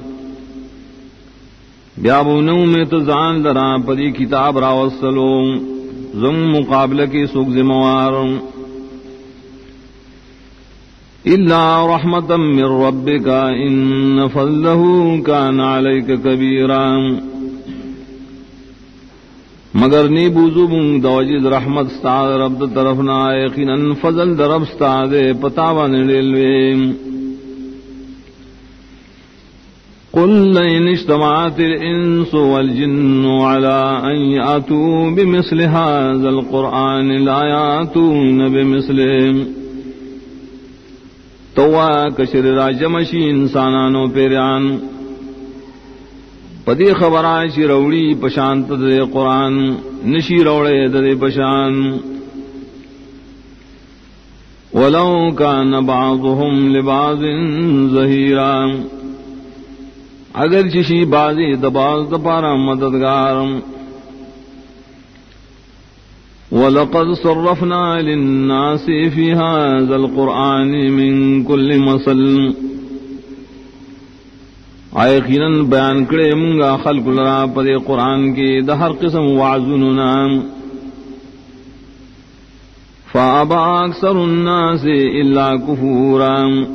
بیابو نو میں تزان لرا پدی کتاب راوصلو زم مقابلہ کی سوک زموار إلا رحمة من ربك إن فضله كان عليك كبيرا مگر نی بوزو مونگ دوجد رحمت ستا رب دا طرفنا یقیناً فضل دا رب ستا دے پتاوان ریلوے قل لئن اجتمعت الانس والجن على ان ياتوا بمثل هذا القرآن لا ياتون بمثله توا کشر راجمشی انسانانو پیران پدی خبران چی روڑی پشانت دے قرآن نشی روڑے دے پشان ولو کان بعضهم لبعض ظہیرا اگر چشی بازی دباز دپارا مددگار وَلَقَدْ صَرَّفْنَا لِلنَّاسِ فِي هَذَا الْقُرْآنِ مِنْ كُلِّ مَثَلٍ یقیناً بیان کرے منگا خلق لرا پر قرآن کے دہر قسم وعظننا فَأَبَى أَكْثَرُ النَّاسِ إِلَّا كُفُورًا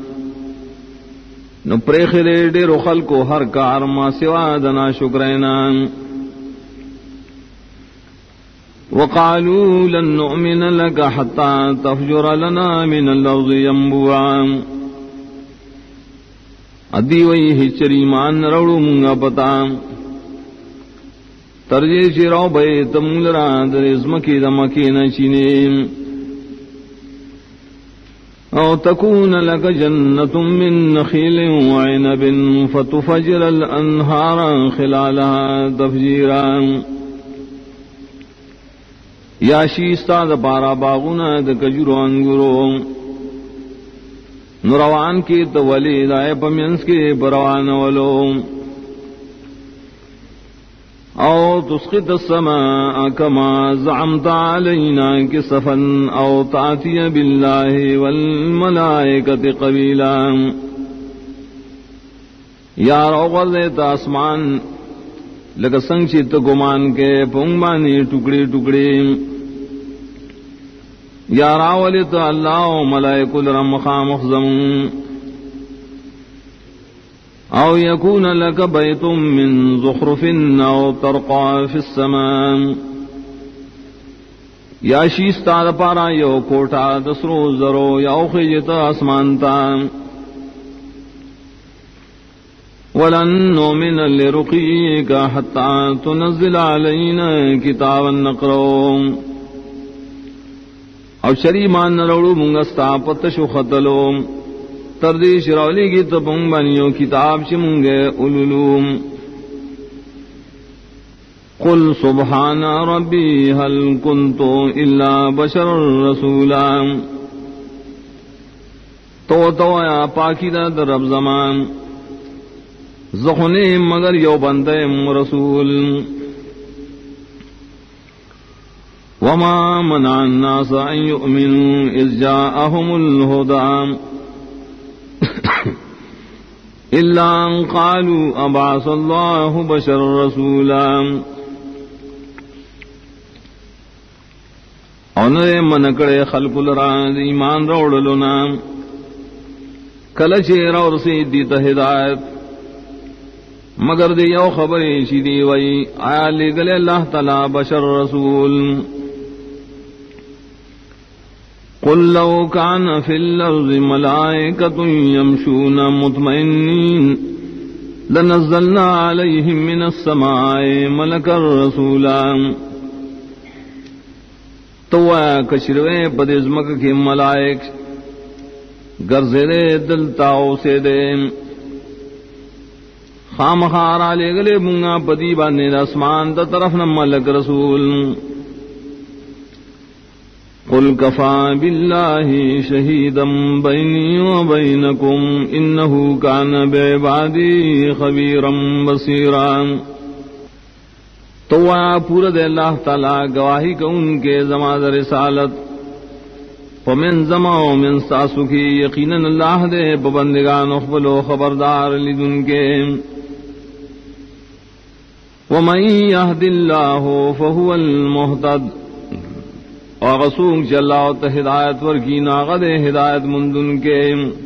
نو پریخرے ڈیرو خلقو ہر کار ما سوا دنا شکرینا وقالوا لن نؤمن لك حتى تفجر لنا من الأرض ينبوعا ادی وی ہچری مان روڑو منگا پتا ترجی چراو بے تمول را در ازمکی دمکی نچینے او تكون لك جنة من نخيل وعنب فتفجر الأنهار خلالها تفجيرا یا شیستا دا پارا باغونا دا کجرو انگرو نروان کی تولی دائے پمینس کے پروان ولو او تسقط السماء كما زعمت علينا كسفا او تأتي بالله والملائكة قبيلا یا روغر دیتا آسمان لگا سنگ چیت گمان کے پنگمانی ٹکڑی ٹکڑی یا راولیت اللہ و ملائک الرم خامخزم او یکون لک بیت من زخرف او ترقا فی السماء یا شیستا دا پارا یو کوٹا دسرو زرو یا خیجت آسمانتا ولن نؤمن لرقیک حتی تنزل علینا کتابا نقرؤ او شریمان نروڑو منگستا پتشو خطلو تردی شراولی کی تپنگ بانیو کتاب چی منگے علولوم قل سبحان ربی هل کنتو الا بشر رسولا تو یا پاکی دا در رب زمان زخنے مگر یو بندے رسول وما منع الناس ان يؤمنوا اذ جاءهم الهدى الا ان قالوا ابعث الله بشرا رسولا انہیں منکڑے خلق لرا ایمان روڑلونا کلچے اور سیدی ہدایت مگر دی یو خبری شیدی وئی آیا لے گلے اللہ تعالی بشر رسول قل لو كان في الأرض ملائكة يمشون مطمئنين لنزلنا عليهم من السماء ملكا رسولا تو کشروے بدزمک کے ملائک گرزے دلتاؤ سے دے خام خارا لے گلے منگا پدی بانے آسمان دا طرف نہ ملک رسول قل کفا باللہ شہیدا بینی و بینکم انہ کان بعبادی خبیرا بصیرا تو پورا دے اللہ تعالی گواہی کا ان کے زمان رسالت ومن زما ومن ساسو کی یقینا اللہ دے پابندگان اخبل و خبردار لدن کے ومن يهد الله فهو المهتد وغسوق جلا ہدایت ورکی ناغد ہدایت مندن کے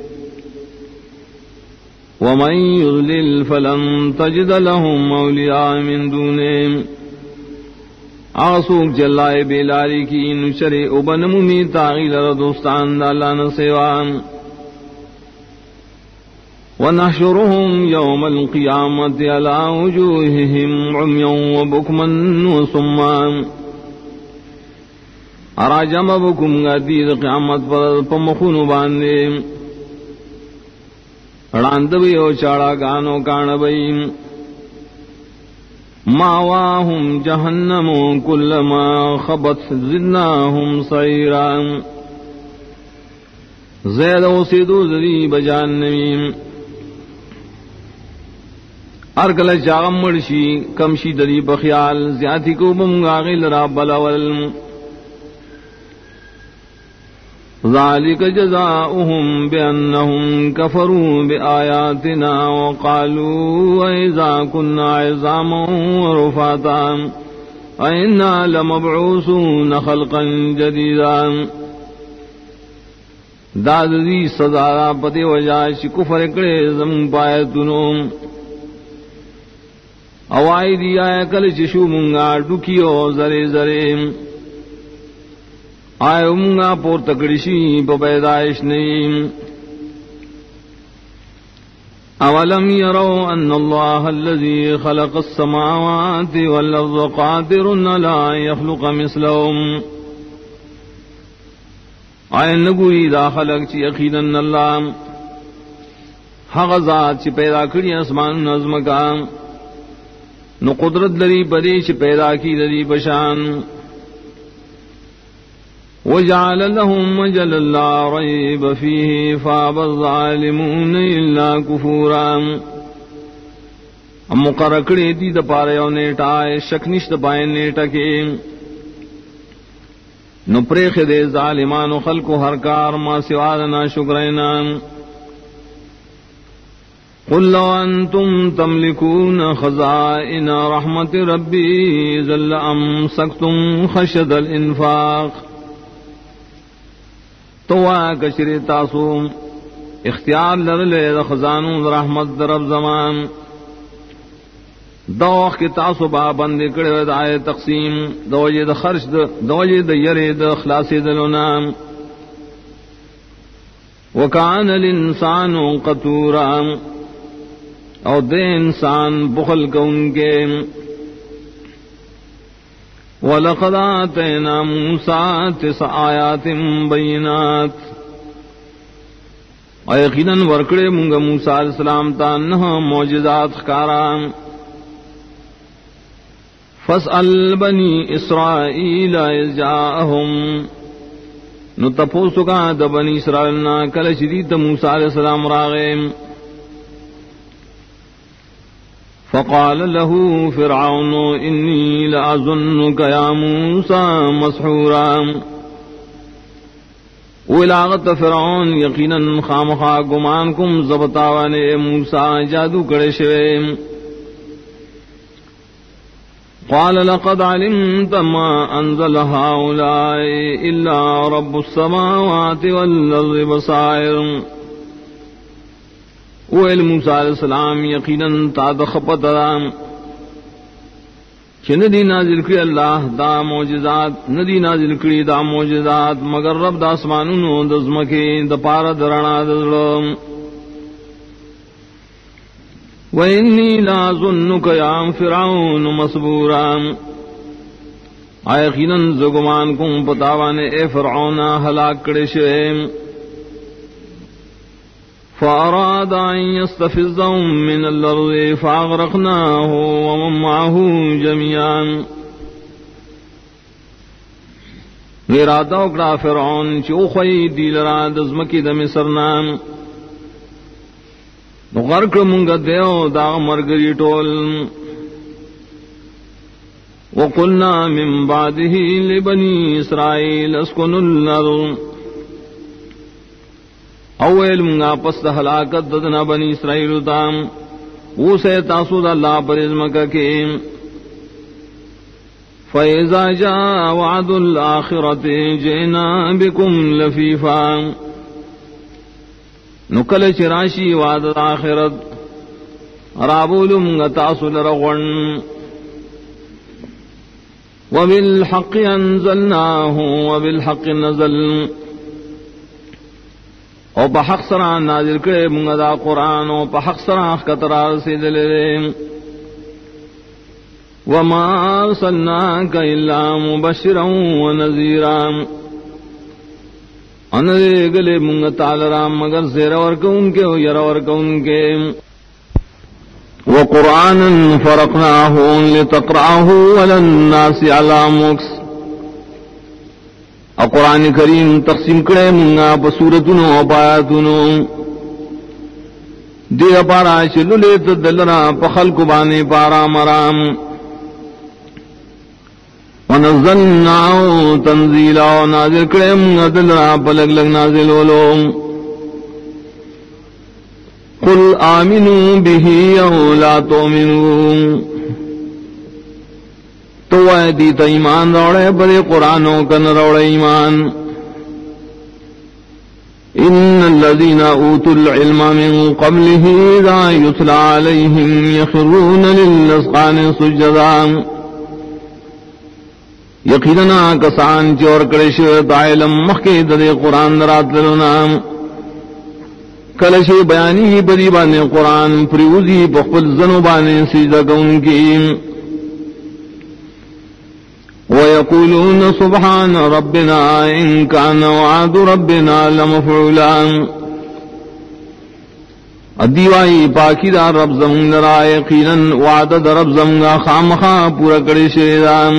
ومن يضلل فلن تجد لهم اولیاء من دونه آسوک جلائے بیلاری کی نشرے ابنممی تاغیل ردوستان دالا نسیوان ونحشرهم يوم القيامة على وجوههم عميا وبكما وصما اراجم بكم غدير قیامت پر پمخون باندے راند بھی او چاڑا گانو کان بئی ماواہم جہنم کلما خبت زدناہم سعیرا زید و سیدو ذری بجاننویم ارکل چاغم مرشی کمشی دری بخیال زیادی کو بمگاغل راب بلاول ذالک جزاؤہم بأنہم کفروا بآیاتنا وقالوا اذا كنا عظاما ورفاتا انا لمبعوثون خلقا جدیدا داد دی سزا پتے وجاش کفر کڑے زم پایتنوں اوائی دیا کل چشو منگا ڈکیو زرے زرے آئے منگا پور تکڑشی پیدائش نہیں اولم یرو ان اللہ الذی خلق السماوات والارض قادر لا یخلق مثلهم آئے نگوئی دا خلق چی یقینا اللہ حق ذات چی پیدا کری اسمان نظم کا نو قدرت لری پریش پیدا کی لری بشان وجعل لهم اجلا لا ريب فيه فابى الظالمون الا كفورا ام مقرکڑی دی د پارے او نیٹا شکنش د پائے نیٹا کے نو پریخ دے ظالمان خلق ہر کار ما سوا نا شکرینا قل لو انتم تملكون خزائن رحمت ربی ذل امسکتم خشد الانفاق تو کشری تاسو اختیار لرلے خزانوں رحمت رب زمان دوخ کی تاسو با بند کڑے دائے تقسیم دوجے د خرچ دوجے د یری د اخلاص دلونا وکان الانسان قتورا او دے انسان بخل کو ان کے وَلَقَدْ آتَيْنَا مُوسَىٰ 9 آیات بینات اور یقیناً ورکڑے منگا موسیٰ علیہ السلام تا 9 معجزات خکارا فَاسْأَلْ بَنِي إِسْرَائِيلَ إِذْ جَاءَهُمْ نو تپوسو کا دا بنی اسرائیلنا کل شدید موسیٰ علیہ السلام راغیم فقال له فرعون إني لأظنك يا موسى مسحورا ولاغت فرعون یقینا خامخا گمان کم زبطاوانے موسیٰ جادو کرے شوے قال لقد علمت ما أنزل هؤلاء إلا رب السماوات والأرض بصائر ویل موسیٰ علیہ السلام یقیناً تا دخپت رام کہ ندی نازل کری اللہ دا معجزات ندی نازل کری دا معجزات مگر رب دا اسمانونو دزمکی دا پارا درنا دزلم وَإِنِّي لَأَظُنُّكَ يَا فِرْعَوْنُ مَصْبُورًا یقیناً زگمان کم پتاوانے اے فرعون ہلاک کڑے شویم فأراد أن يستفزهم من الأرض فأغرقناه ومن معه جميعا ارادہ اکڑا فرعون چو خوی دیل را دزمکی د مصرنا غرق منگا دیو دا مرگری ٹول وقلنا من بعده لبنی اسرائیل اسکنوا الأرض اول منگا پس دا حلاکت ددنا بنی اسرائیل تام وہ سے تاسود اللہ پر ازمکا کے فَإِذَا جَاءَ وَعْدُ الْآخِرَةِ جِئْنَا بِكُمْ لَفِيفًا نکل چراشی وعد آخرت رابول منگا تاسود رغن وبالحق انزلناه وبالحق نزل او بحق سرا نازل کرے منگا دا قرآن او بحق سرا خطرہ رسیدلے وما ارسلناک الا مبشرا ونذیرا انلے گلے منگا تعالی مگر زیر ورکون کے او یر ورکون کے وقرآنا فرقناه لتقرأه على الناس على مكث اور قرآن کریم تقسیم کرے منگا بصورتنو و بایاتنو دے پارا چلو لیت دلنا پخل کبانے پارا مرام ونزلناو تنزیلا و نازل کرے منگا دلنا پلگ لگ نازل ولوم قل آمنوا به او لا تؤمنوا تو دیتا ایمان روڑے بڑے قرآنوں کن روڑے ایمان ان الذين اوتوا العلم من قبله اذا يتلى عليهم يخرون للاذقان سجدا یقینا کسان چور کرش علم مخی دے قرآن رات لنام کلش بیانی بری بانے قرآن پریوزی بخبل زنو بانے سجدہ کون کی ويقولون سبحان ربنا إن كان وعد ربنا لمفعولا ادیوائی پاکی دا رب زمون لرا یقینا وعد دا رب زمون خامخا پورا کڑی شیدان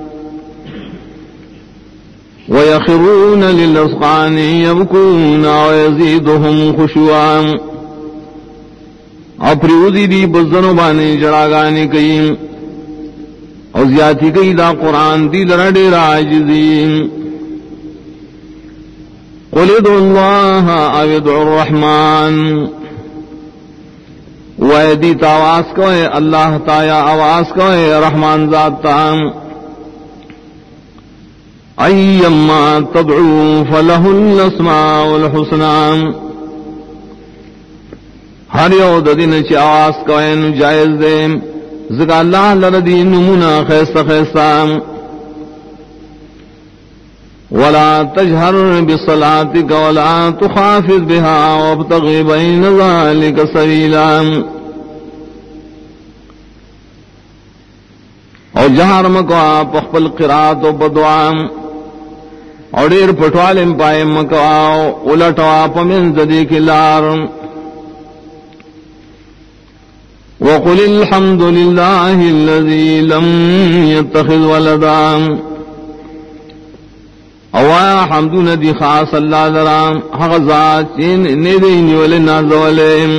ويخرون للأذقان يبكون ويزيدهم خشوعا اپریوزی دی بزنو بانے جڑاگانے کئیم اور زیادتی کئی دا قرآن دی لرڈے راجزین قل ادعو اللہ او ادعو الرحمن ویدی تاواز کوئے اللہ تایا آواز کوئے رحمان ذات تام ایما تدعو فلہ الاسماء الحسنام ہر یو دن چی آواز کوئے جائز دے ذکا اللہ لردی نمونا خیست خیستام ولا تجہر بصلاتک ولا تخافت بها وابتغ بین ذالک سبیلا اور جہر مکوا پخپل قرات و بدعام اور دیر پٹوالم پائے مکوا الٹوا پمن زدی کلار وقل الحمد لله الذي لم يتخذ ولدا اوایا حمدون دی خاص اللہ درام حق ذات چین ندینی ولنا زولیم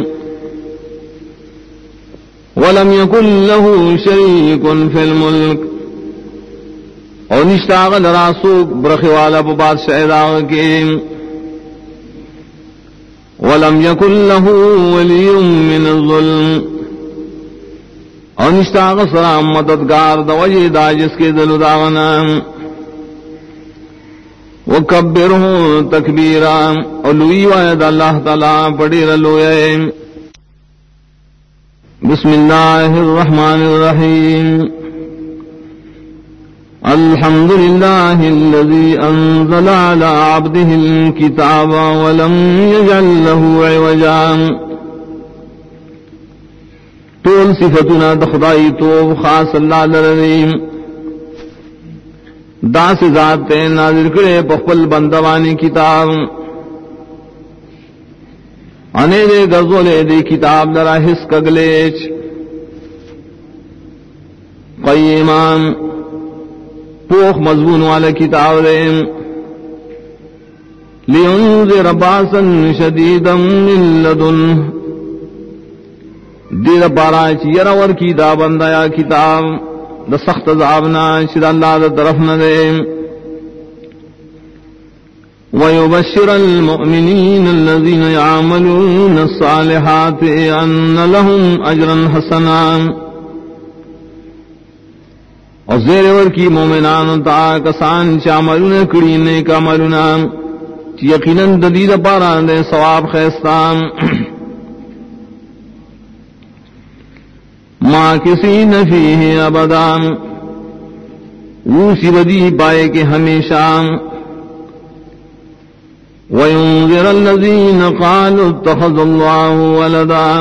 ولم يكن له شريك في الملك اور نشتاغل راسوک برخوالا ببادشاہ داغکیم ولم يكن له ولي من الظلم انشتاق سلام مددگار دوجی دا جس کے دل داغنا وکبرہ تکبیرا علوی وعید اللہ تعالیٰ پڑی رلوئے بسم اللہ الرحمن الرحیم الحمد للہ الذي انزل على عبده الكتاب ولم يجعل له عوجا طول صفتنا دخدائی تو خاص اللہ لرزیم دا سے ذات تے نازل کرے پخپل بندوانی کتاب انے دے گزولے دے کتاب لرا حس کگلیچ قیمان پوخ مضمون والا کتاب دے لینذر باسا شدیدا من لدنہ دیر پارا چیرور کی دا بندیا کتاب دا سخت عذابنا شد اللہ دا طرف نہ دے ويبشر المؤمنين الذين يعملون الصالحات أن لهم أجرا حسنا اور زیر ور کی مومنان تا کسان چاملون کڑینے کا ملونا یقیناً ددید پارا دے ثواب خیستان ما کسی نفیہ ابدان اوسی بدی پائے کہ ہمیشہ وَيُنذِرَ الَّذِينَ قَالُوا اتَّخَذَ اللَّهُ وَلَدًا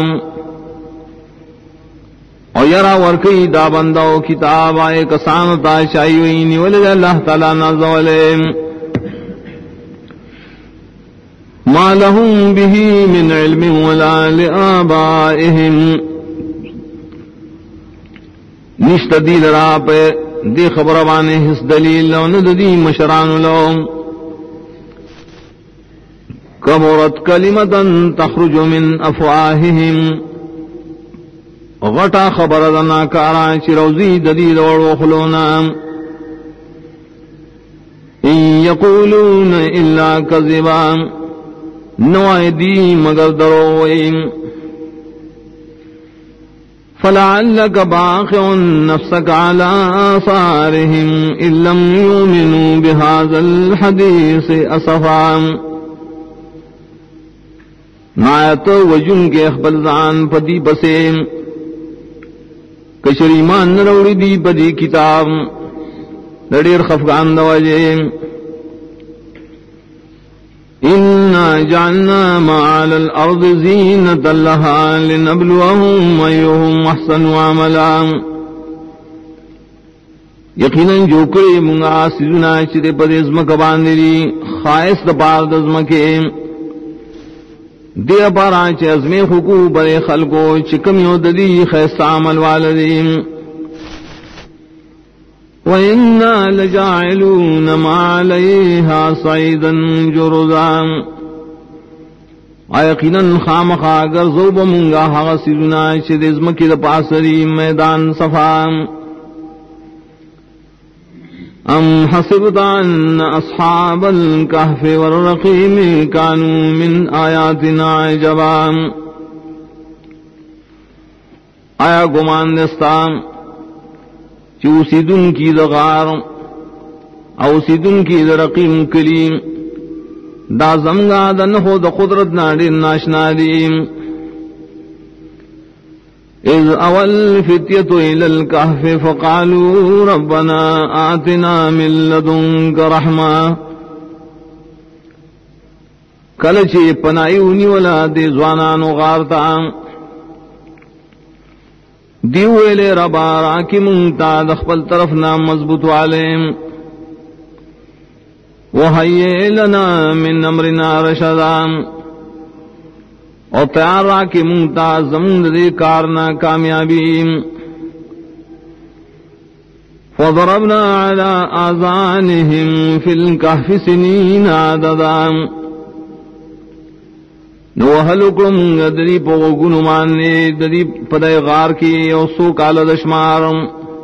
اور یرا ورکی دا بندو کتاب آئے کسانتا شایوینی ولد اللہ تعالیٰ نازولے ما لهم به من علم ولا لآبائهم نشت دیل را پہ دی خبروانے حس دلیل لو ندی مشران لو کبرت کلمتا تخرج من افواہہم غٹا خبر دنا کارا چروزی ددید وخلونا ان یقولون الا کذبا نوائدی مگر دروئیم فلعلک باخع نفسک علی آثارہم ان لم یؤمنوا بہذا الحدیث اسفا نایت وجن کے اخبرزان پدی بسیم کشر ایمان نروڑی دی پدی کتاب لڑیر خفقان دواجے اِنَّا جَعَلْنَا مَا عَلَى الْأَرْضِ زِينَةً لَهَا لِنَبْلُوَهُمْ أَيُّهُمْ أَحْسَنُ عَمَلًا یقیناً جو کرے منگا سجنا چرے پر ازمک باندری خائص دپار دزمکے دیر پارا چے ازمی خکو برے خلقو چکمیو ددی خیست عمل والدیم وَإِنَّا لَجَاعِلُونَ مَا عَلَيْهَا صَعِيدًا جُرُزًا آیقیناً خامخا گرزوب منگا حغا سجنا چے ازمکی دپاسری میدان صفام ام حسبت ان اصحاب الكهف والرقيم كانوا من آیاتنا عجبا آیا گمان دستان چوسیدن کی دغار اوسیدن کی درقیم کلیم دا زمگا دنہو دا قدرت ناڑین ناشنادیم اذ اول فتیت الى الكهف فقالوا ربنا آتنا من لدنك رحمہ کلچے پنائیونی ولا دے زوانانو غارتا دیویلے ربا راکی منتا دخپل طرف نام مضبوط والیم وحیئ لنا من امرنا رشدا اور تیار راکی منتا زمند دے کارنا کامیابی فضربنا على آذانهم في الكهف سنين عددا نوحلکم دری پوگن ماننے دری پدے غار کی او سو کال دشمارم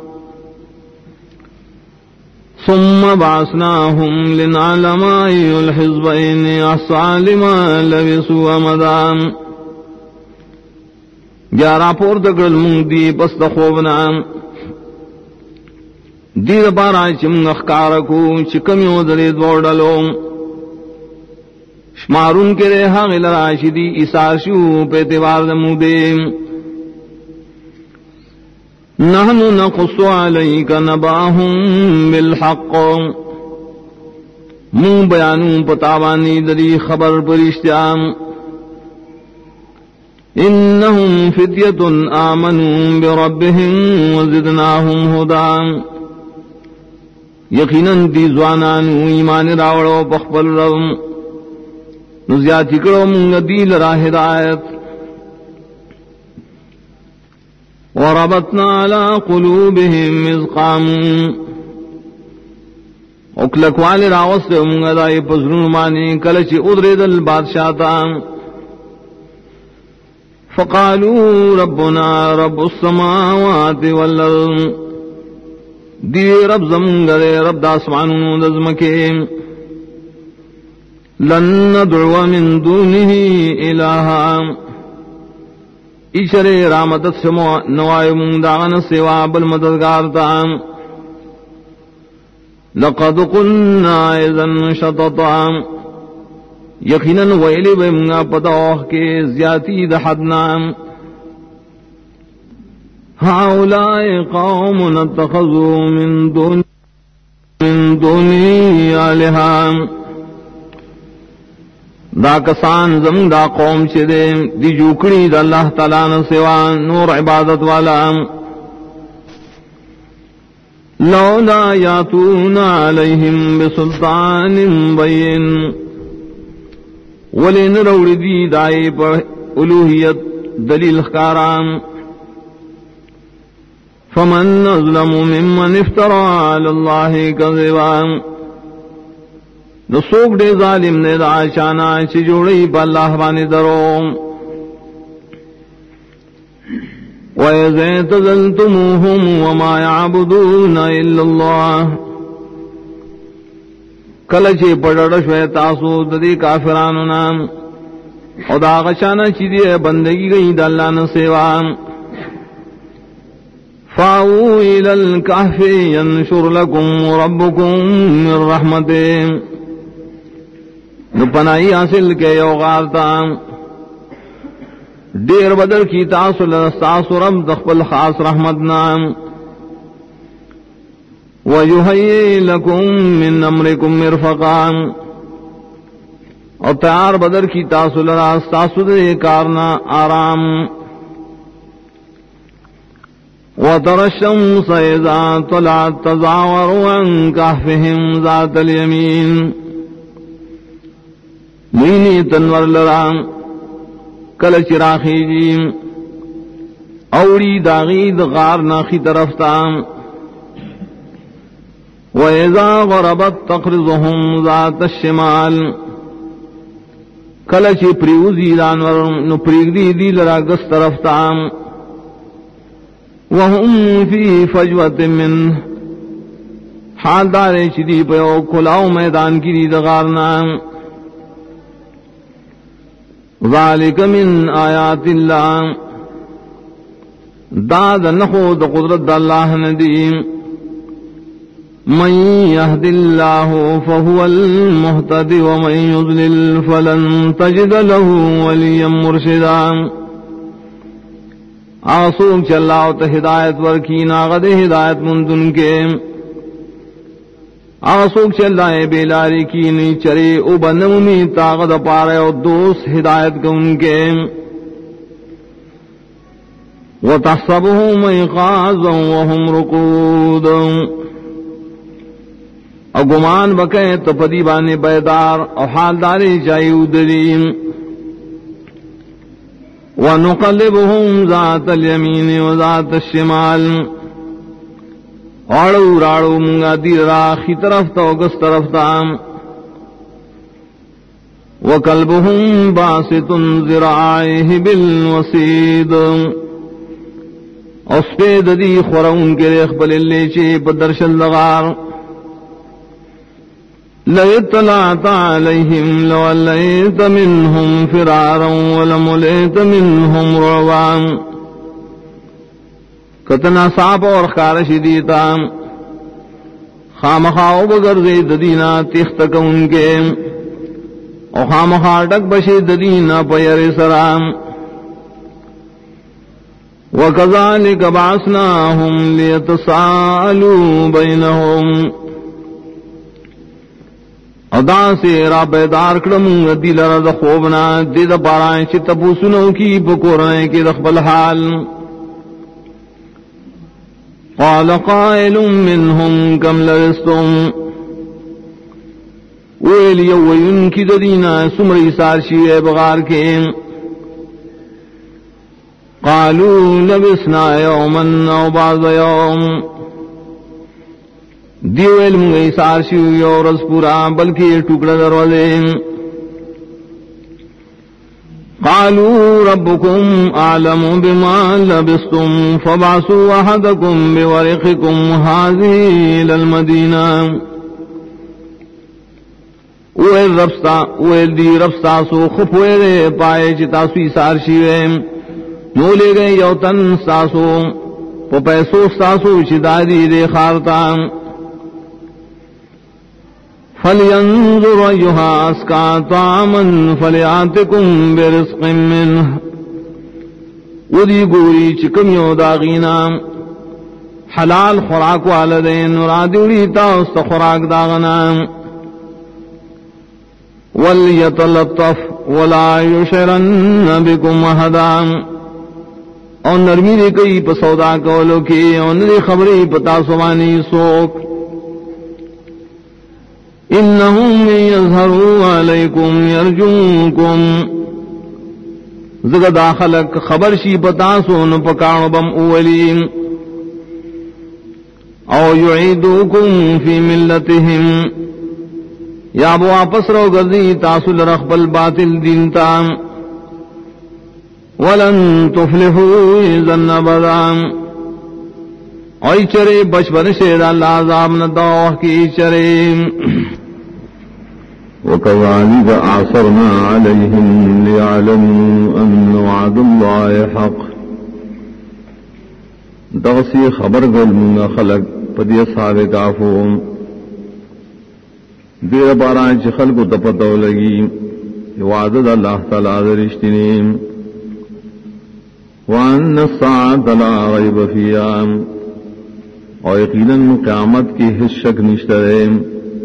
ثم بعثناهم لنعلم أي الحزبين أحصى لما لبثوا أمدا گیارہ پور دگل منگ دی پس دخوبنا دید پارا چم اخکارکو چکمیو درید وردلو شمارون کے رہا غل راشدی اساشو پیتوار دمودیم نحن نقص علیک نباہم بالحق من بیانوں پتاوانی دری خبر پرشتیام انہم فتیت آمنوا بربہم وزدناہم ہدا یقیناً دی زوانانو ایمان راوڑو پخبل رم نزیاتی کرو منگ دیل را ہدایت وربطنا على قلوبهم اذ قاموا اکلک والی راوست منگ دائی پزرون مانی کلچ ادرد البادشاہ تام فقالوا ربنا رب السماوات والارض دی رب زمنگ دے رب داسمانو دزمکے لن ندعو من دونه الہا ایشرے رامتت سمو نوائی من داغن سوا بالمددگار تام لقد قلنا اذن شططام یقیناً ویلی بمگا پتاوخ کے زیادی دحدنام هؤلاء قوم اتخذوا من دون دونی آلہا دا کسان زم دا قوم چدے دی جوکڑی دا اللہ تعالیٰ نے سوا نور عبادت والا لولا یاتون علیہم بسلطان بین ولین روڑ دی دائی پر الوہیت دلیل خکاران فمن اظلم ممن افترى علی اللہ کذبا نسوک دے ظالم نے دا شانا چی جوڑی با اللہ بانی درو وَإِذَا اعْتَزَلْتُمُوهُمْ وَمَا يَعْبُدُونَ إِلَّا اللَّهَ کلچے پڑڑ شوئے تاسو ددی کافرانو نام او دا غشانا چی دی بندگی گئی دا اللہ نے سیوا فَاوُوا إِلَى الْكَهْفِ يَنشُرْ لَكُمْ رَبُّكُمْ مِنْ رَحْمَتِهِ نو پناہی حاصل کے یو غارتا دیر بدر کی تاسو لستاسو رب دخبل خاص رحمت نام وَيُحَيِّ لَكُمْ مِنْ أَمْرِكُمْ مِرْفَقًا اور تیار بدر کی تاسو لستاسو دے کارنا آرام وَتَرَى الشَّمْسَ إِذَا طَلَعَتْ تَزَاوَرُ عَنْ كَهْفِهِمْ ذَاتَ الْيَمِينِ مینی تنور لرام کل چراخی جیم اوڑی داغید غار ناخی طرف تام وَإِذَا غَرَبَتْ تَقْرِضُهُمْ ذَاتَ الشِّمَالِ کل چی پریوزی دانور نپریگ دی لرا گس طرف تام وَهُمْ فِي فَجْوَةٍ مِّنْهُ حال دارے چی دی پیو کھلاؤ میدان کی دی دغارنا ذالک من آیات اللہ داد نخود قدرت اللہ ندیم من یہد اللہ فہو المہتد ومن یضلل فلن تجد له ولیا مرشدا آسوک چلاو تا ہدایت ورکین آغد ہدایت مندن کے آسوک چلائے بیلاری کی نی چرے او بنومی طاقت پارے او دوست ہدایت کے ان کے وَتَحْسَبُهُمْ أَيْقَاظًا وَهُمْ رُقُودٌ او گمان بکے تو پدی بانے بیدار او حالداری چاہیے ادریم وَنُقَلِّبُهُمْ ذَاتَ الْيَمِينِ وَذَاتَ الشِّمَالِ آڑو راڑو منگا دیر راخی طرف تا وگس طرف تا وَقَلْبُهُمْ بَاسِطٌ ذِرَاعِهِ بِالْوَسِيدِ اس پہ ددی خورون کے ریخ بللے چے پدرشل لغار لَيَطْلَعْتَ عَلَيْهِمْ لَوَلَّيْتَ مِنْهُمْ فِرَارًا وَلَمُلِئْتَ مِنْهُمْ رُعْبًا کتنا صاحب اور خارش دیتا خامخواو بگرزے ددینا تخت ان کے او خامخوا ڈک بشے ددینا پیر سرام وَكَذَلِكَ بَعَثْنَاهُمْ لِيَتَسَاءَلُوا بَيْنَهُمْ ادا سے را بیدار کڑم دل رد خوبنا دید پارائیں چت پوسنوں کی بکورائیں کی رخبل حال قال قائل منهم كم لبثتم ویلی وین کی ددینا سمری سارشی بغار کے قالوا لبثنا يوما او بعض يوم دیو علم گئی سارشی یو رز پورا بلکہ ٹکڑا دروازے قالوا ربكم أعلم بما لبثتم فبعثوا أحدكم بورقكم هذه إلى المدينة ویل دی رفستا سو خفوے دے پائے چتا سوی سارشی وے نو لے گئے یو تن ساسو پو پیسو ساسو چدا دی دے خارتا فَلْيَنْظُرْ أَيُّهَا أَزْكَىٰ طَعَامًا فَلْيَأْتِكُمْ بِرِزْقٍ مِّنْهُ ودی گوری چکم یو داغینا حلال خوراک والدین رادوری تاست خوراک داغنا وَلْيَتَلَطَّفْ وَلَا يُشْعِرَنَّ بِكُمْ أَحَدًا اور نرمی دے کئی پا سودا کولو کی اور نری خبری پتا سوانی سوک انہم یظہروا علیکم یرجوکم زگا داخلک خبر شی پتا سون پکاڑ بم اولیم او یعیدوکم فی ملتہم یا ابو واپس رو گردی تاسل رخبل باطل دین تام ولن تفلحوا اذن ابدا اوئی چرے بچپن شیر اللہ عذاب ندوح کی چرے وَكَذَلِكَ أَعْثَرْنَا عَلَيْهِمْ لِيَعْلَمُوا أَنَّ وَعْدَ اللَّهِ حَقٌّ دغسی خبر گل منگا خلق پدی اصحاب کافوم دیر باران چی خلقو تپتو لگی وعدد اللہ تعالی درشتنیم وَأَنَّ السَّاعَةَ لَا رَيْبَ فِيهَا اور یقیناً قیامت کی حس شک نشتریم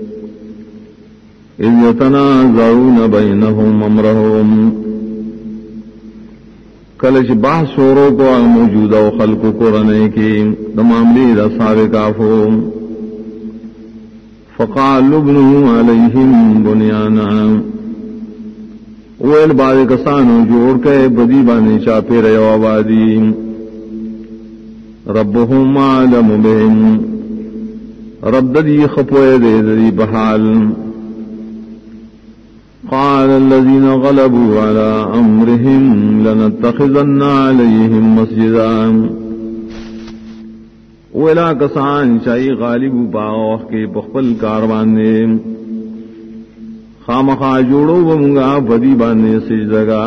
اِذْ يَتَنَازَعُونَ بَيْنَهُمْ أَمْرَهُمْ کلچ بحث شوروں کو موجودہ و خلق کو رنے کی دماملی رصاب کافوم فقالوا ابنوا علیہم بنیانا ویل بار کسانو جوڑ کے بدی بانے چاپے رہے آبادی ربهم عالم بهم رب دی خپوئے دے دی بحال قال الذين غلبوا على أمرهم لنتخذن عليهم مسجدا ولا کسان چاہی غالب باغ کے بخبل کاروان نے خامخا جوڑو بمگا بدی بانے سجدگا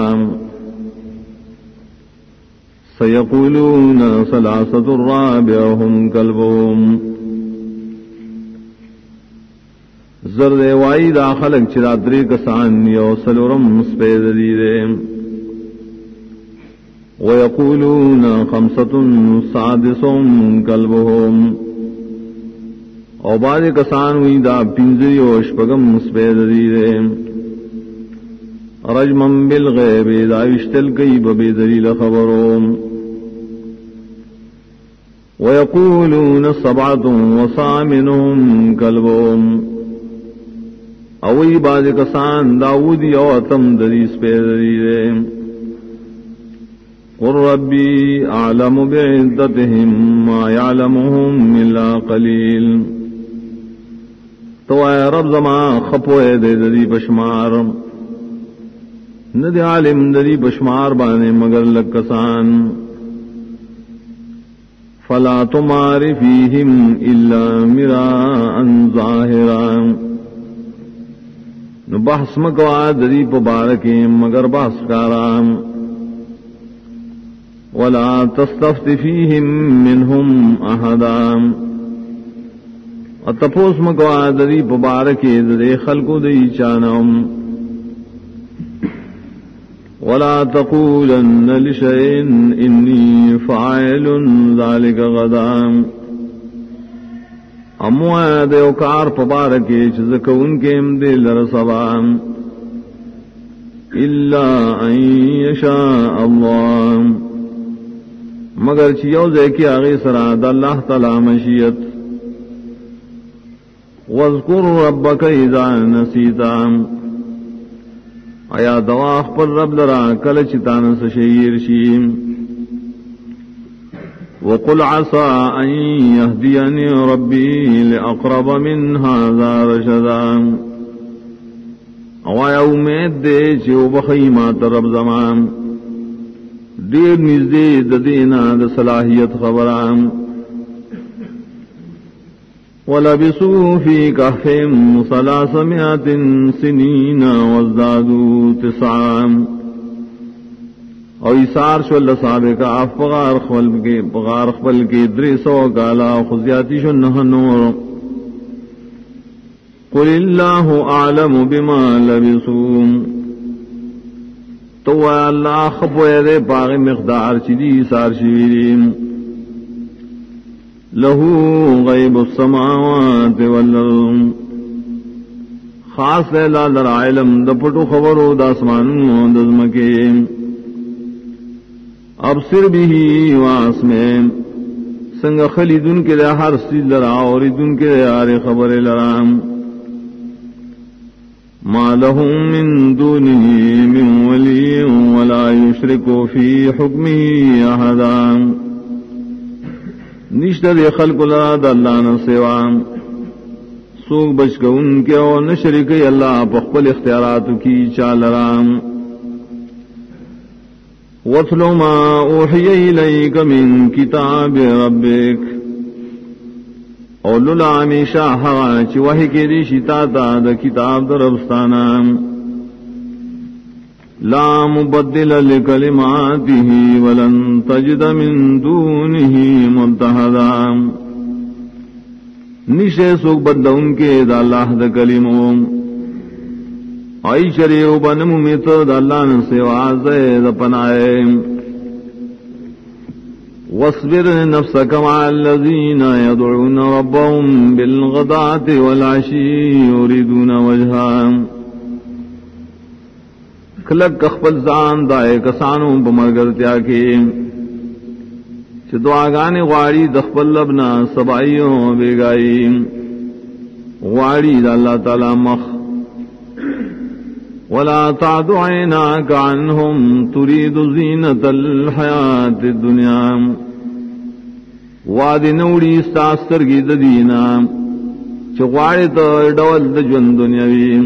سيقولون ثلاثة رابعهم كلبهم زرد وائی دا خلق چرادری کسان یو سلورم سپید دیدے ویقولون خمسة سادسهم کلبهم او بعد کسان وی دا پنزری و شپگم سپید دیدے رجمن بالغیب دا اشتل کئی ببی دلیل خبروم ویقولون سبعة وثامنهم کلبهم اوئی باز کسان داودی او اتم دریس پیدری دے قل ربی اعلم بعدتهم ما يعلمهم الا قلیل تو اے رب زمان خپوئے دے دری بشمار ندی عالم دری بشمار بانے مگر لگ کسان فلا تمار فیہم الا مراء ظاہرا نو بحث مکوا دری پبارکی مگر بحث کارام ولا تستفت فیہم منہم احدام اتپوس مکوا دری پبارکی دری خلقو دی چانم ولا تقولن لشیء انی فاعل ذلک غدا اموہ دیو کار پبارکی چزک ان کے امدے لرسبان الا ان یشاء اللہ مگر چیوزے کی آغی سراد اللہ تعالی مشیت واذکر ربک اذا نسیتا آیا دواخ پر رب لرا کل چتانس شیر شیم وقل عسى أن يهديني ربي لأقرب من هذا رشدا اوایا امید دے چو بخیمات رب زمان دیر نزدے دینا د صلاحیت خبران ولبسوا في كهفهم 300 سنين وازدادوا 9 اور ایثار شو اللہ صاحب کا افغار خپل کے بغار خپل کے 300 کالا خزیاتی شو نہ نور قل اللہ اعلم بما لبثوا تو اللہ خپوے دے باغ مقدار چدی ایثار شویریم لہو غیب السماوات والارض خاص ہے لال علم دپٹو خبرو داسمان دزمکے ابصر بھی واسمے سنگ خلیدن کے لئے ہر سید لرا اور دن کے لئے آر خبر لرام ما لهم من دونه من ولی ولا يشرك في حكمه احدا نشتر خلق لرا داللہ نسوام سوک بچ کا ان کے اور نشرک اللہ پخپل اختیارات کی چال رام وَاتْلُ مَا أُوحِيَ إِلَيْكَ مِن كِتَابِ رَبِّكَ اور للا ہمیشہ ہوا چی وحی کے ریشی تاتا دا کتاب در ربستانا لا مبدل لکلماته ولن تجد من دونه ملتحدا نشے سوک بدل ان کے دا اللہ دا کلموں آئی شریعو بنمو میتو دا اللہ نسوا زید پنائے واصبر نفسك مع الذين يدعون ربهم بالغداة والعشي يريدون وجهه کلک اخبل زان دائے کسانوں بمرگرتیا کے دعاگانے غاڑی دخبل لبنا سبائیوں بیگائی غاڑی دا اللہ تعالی مخ ولا تعد عيناك عنهم تريد زينة الحياة الدنيا واد نوڑی استاستر کی ددینا چغاڑت ڈول دجن دنیاوی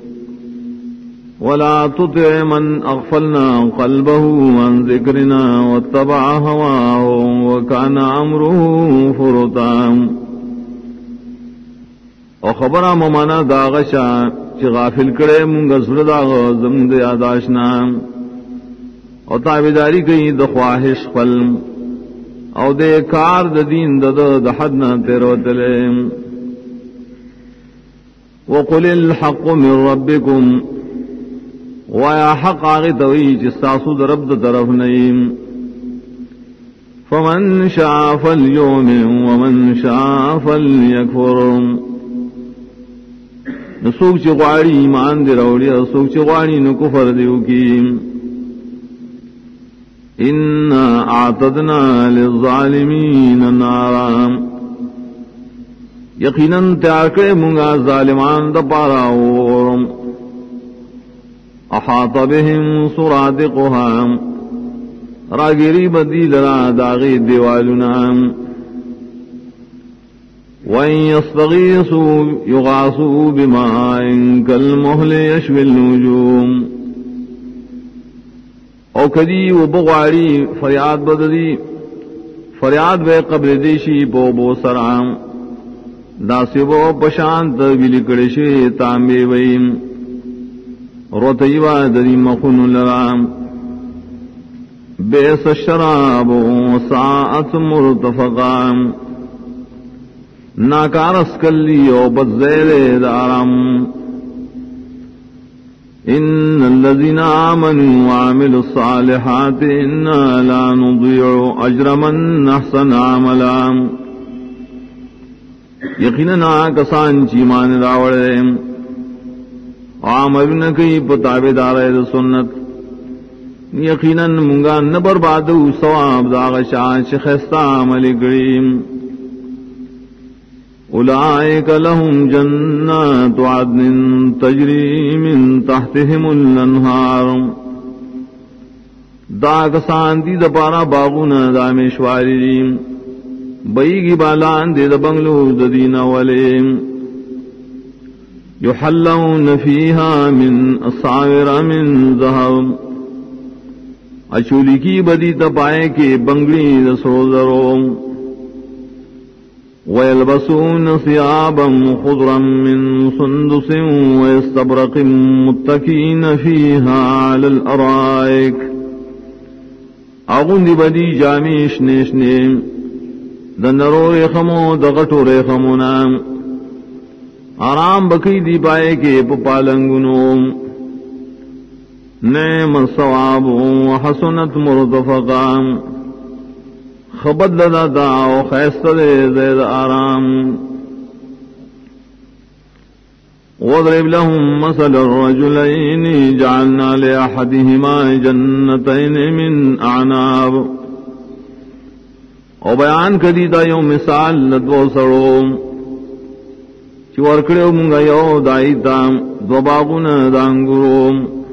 ولا تطع من اغفلنا قلبه عن ذكرنا واتبع هواه وكان امره فرطا او خبر ممانا داغشا چی غافل کرے منگا سر داغ زمد یاداشنا او تابداری کئی دخواہش خل او دے کار دین دد حدنا تیرو تلے وقل الحق من ربکم ویا حق آغی توی چستاسو در رب طرف نیم فمن شاء فلیؤمن ومن شاء فلیکفر نسوک چی غاڑی ایمان دی روڑی سوک چی غاڑی نو کفر دیو کی انا اعتدنا للظالمین نارا یقیناً تیار کرے منگا ظالمان دا پارا اور احاط بهم سرادقها راگیری بدی لرا داغی دیوالنا وَإِن يَسْتَغِيثُوا يُغَاثُوا بِمَاءٍ كَالْمُهْلِ يَشْوِي النُّجُومَ او کدی و بغاری فریاد بددی فریاد بے قبر دیشی بو بو سرام داسی بو پشانت بلکڑشی تانبی ویم روتیوا دری مخون لرام بیس الشراب وساعت مرتفقام ناکار اسکلی او بدزیر دارم ان الذين آمنوا وعملوا الصالحات انا لا نضيع اجر من احسن عملا یقینا کسان چی مان راوڑے عملن کی پتاویدار سنت یقینا منگا نہ برباد ثواب داغ شان خستہ عمل کریم اولئک لهم جنات عدن تجری من تحتهم الانہار دا کسان دی دپارا باغونا دامیشواری بیگی بالان دی دبنگلو ددینا ولیم یحلون فیہا من اصاور من ذہب اچولی کی بدی تپائے کے بنگلی دسو ذروں وَيَلْبَسُونَ ثِيَابًا خُضْرًا مِّن سُندُسٍ وَيَسْتَبْرَقٍ مُتَّكِئِينَ فِيهَا عَلَى الْأَرَائِكِ اغندی بدی جامیش نیشنے دنرو ریخمو دغٹو ریخمونا آرام بکی دی پائے کے پپالنگنو نعم الثواب وحسنت مرتفقا خبد دا او خیست دے زید آرام وَاضْرِبْ لَهُمْ مَثَلَ الرَّجُلَيْنِ جَعَلْنَا لِأَحَدِهِمَا جَنَّتَيْنِ مِنْ أَعْنَابٍ او بیان کری دا یو مثال لدو سڑو چی ورکڑیو منگا یو دائیتا دو باغونا دانگرو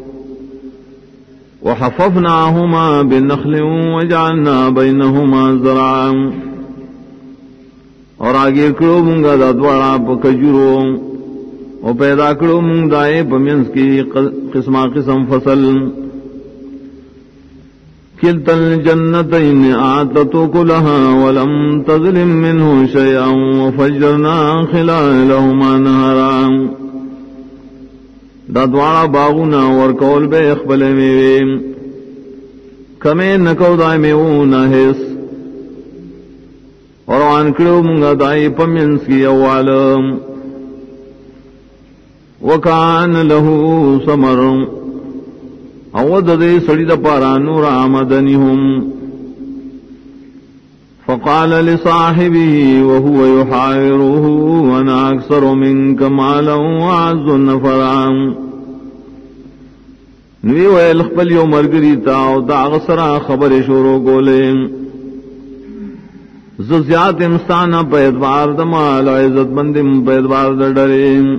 وحففناهما بالنخل وجعلنا بينهما زرعا اور آگے کرو منگا دا دوارا پا کجرو اور پیدا کرو منگ دائے پمینس کی قسم قسم فصل کلتا الجنتین آتت کلها ولم تظلم منه شیئا وفجرنا خلالهما نهرا دا دوارا باغونا ورکول بے اخبل میویم کمیں نکو دائے میونا حس اور وان کرو منگا دائے پمینس کی اوالم وکان لہو سمر اود دے سڑی دا پارا نور آمدنیہم فقال لصاحبه وهو يحاوره وانا اکثر منك مالا وعز نفرا نوی ویل خپل یو مرگری تاو دا غسرا خبر شروع گولے زیاد امستانا پہ ادبار دا مال عزت مندم پہ ادبار دا ڈریم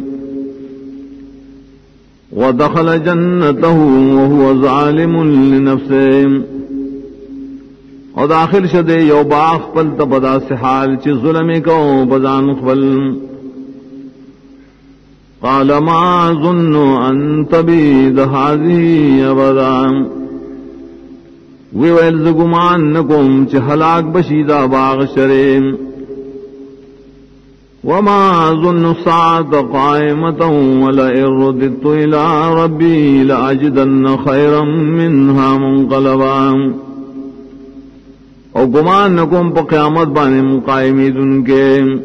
ودخل جنته وهو ظالم لنفسه اور داخل شدے یو باغ پل تبدا سے حال چی ظلم کو بزان خبل قال ما ظن ان تبید هذه ابدا ویل زگمان نکم چی ہلاک بشیدہ باغ شریم وما ظن الساعة قائمة ولئن رددت إلى ربي لأجدن خيرا منها منقلبا او گمان نکم پا قیامت بانے مقائمی دن کے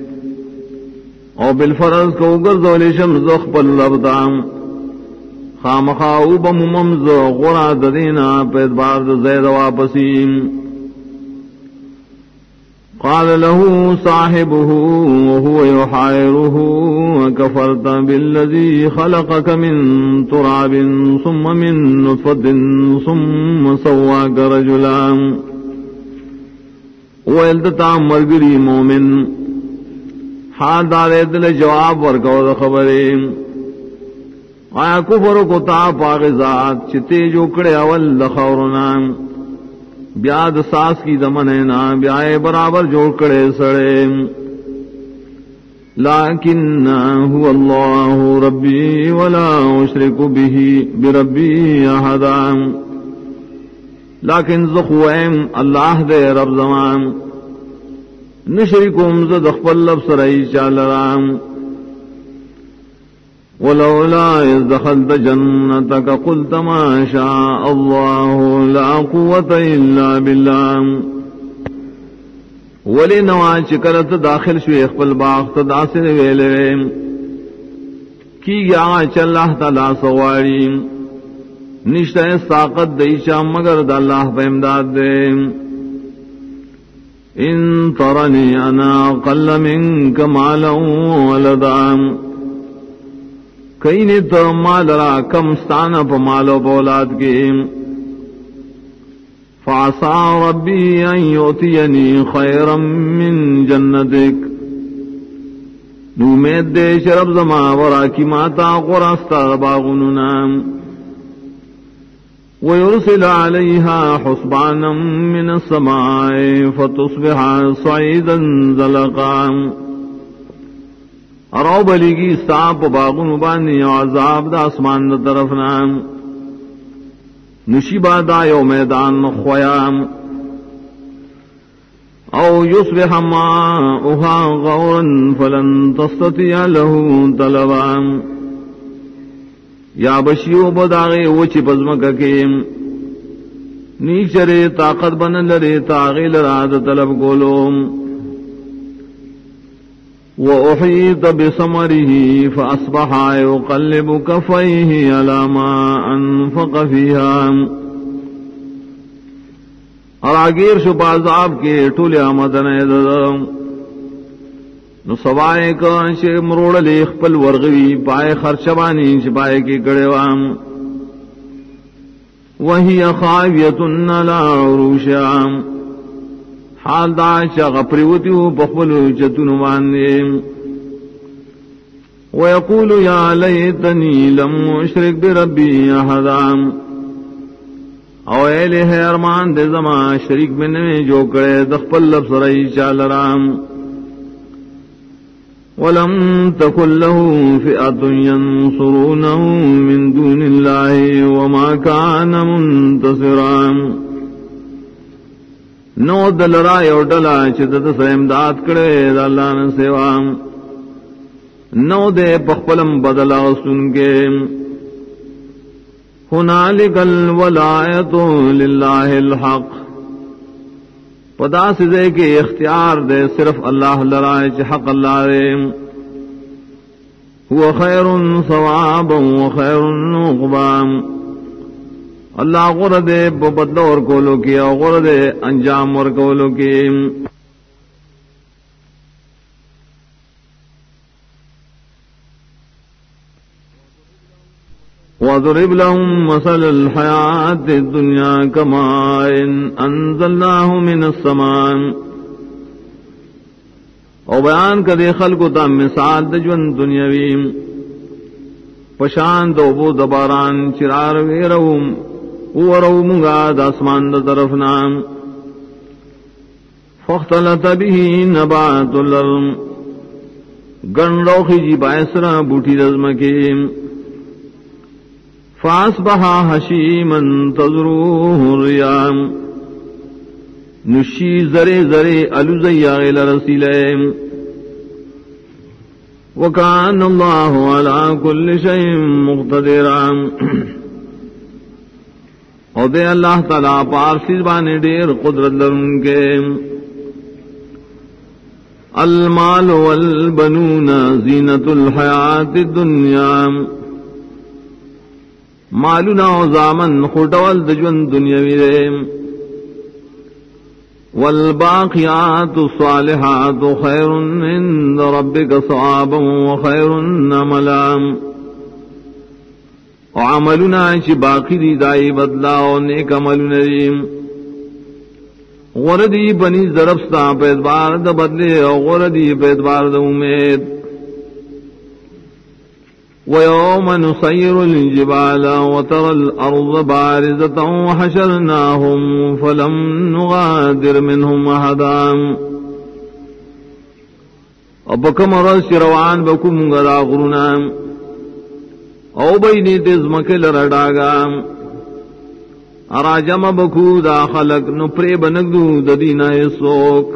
او بالفرض کو گرزولی شمز اخبر لبتام خامخاو بمممز غرا ددینا پیدبار زید واپسیم قال له صاحبه وهو يحاوره وكفرت بالذي خلقك من تراب ثم من نطفة ثم سواك رجلا ويلدتا مرگری مومن حال دارے دل جواب ورکو خبریں آیا کفر کو تا پاغذات چتے جو کڑے اول دخورنا بیاد ساس کی دمنینا بیائے برابر جوڑ کڑے سڑے لیکن هو اللہ ربی ولا اشرک بربی احدا لیکن زخویم اللہ دے رب زمان نشرکم زد اخبر لب سرائی چالرام ولولا إذ دخلت جنتك قلت ما شاء الله لا قوة إلا بالله ولی نواز چکرت داخل شوی اخبر باغ تداسر ویلے کی گیا چلہ تعالی سواری نشتہ ساقت دیشا مگر دا اللہ پہ امداد دے ان ترنی انا قل منک مالا ولدا کئی نے تو مال را کم ستانا پا مالو بولاد کے فعصا ربی ان یعطینی خیرا من جنتک نومید دے شرب زما ورا کی ماتا قراستا باغننا ويرسل عليها حسبانا من السماء فتصبح صعيدا زلقا ارو بلیگی ساپ باغن بانی عذاب دا اسمان دا طرفنا نشیبا دا یو میدان خویام او یصبح ماؤها غورا فلن تستطيع له طلبا یا بشیو بداغی وچی پزمکا کیم نیچرے طاقت بن لرے تاغی لراد طلب گولوم وَأُحِيطَ بِثَمَرِهِ فَأَصْبَحَ يُقَلِّبُ كَفَّيْهِ عَلَى مَا أَنفَقَ فِيهَا اور آگیر شو عذاب کے ٹولے آمدن نو سوائے کا چھ مروڑ لے خپل ورغوی پائے خرچبانی چپائے کی گڑیوام وہی خاویت علی عروشہا حال دا چاغ پریوتیو بخبلو چتنو باندے ویقول یا لیتنی لم اشرک بربی احدا او ایلے ہے ارمان دے زمان شریک بنوے جو کرے دخپل لفظ رئی چالرام ولم تكن له فئة ينصرونه من دون الله وما كان منتصرا نو دلرا یو ڈلا چدت سے امداد کرے اللہ نے سیوام نو دے پخپلم بدلا سن کے هنالك الولایت للہ الحق پدا سے دے کے اختیار دے صرف اللہ لرائے چ حق اللہ رے هو خیر ثوابا وخیر عقبا اللہ غرد بدل اور کولو کی اور غرد انجام اور کولو کی وَضْرِبْ لَهُمْ مَثَلَ الْحَيَاةِ الدُّنْيَا كَمَاءٍ أَنزَلْنَاهُ مِنَ السَّمَاءِ او بیان کرے خلق تا مثال دجون دنیاوی پشان دو بو دباران چرار ویروم ورمگا داسمان دا طرفنا فاختلط به نبات الارض گن روخی جی بائسرا بوٹی رزمکیم فاصبح حشیما تذروه الریام نشی زرے زرے الزیا غیر رسیلیم وکان اللہ علی کل شیء مقتدرا او دے اللہ تعالی پارسی بانے دیر قدرت لرن کے المال والبنون زینت الحیات الدنیا مالنا و زامن خٹول دجون دنیاوی دے والباقیات الصالحات خیر عند ربک ثوابا وخیر عملا وعملنا چی باقی دی دائی بدلا و نیک عملنا دی غردی بنی ضربستا پیدبار دا بدلے و غردی پیدبار دا امید وَيَوْمَ نُسَيِّرُ الْجِبَالَ وَتَرَى الْأَرْضَ بَارِزَةً وَحَشَرْنَاهُمْ فَلَمْ نُغَادِرْ مِنْهُمْ أَحَدًا ابکم رس روان بکم گدا غرنا او بینی تزمکل رڈاگا اراجم بکو دا خلق نپری بنگدو ددینا سوک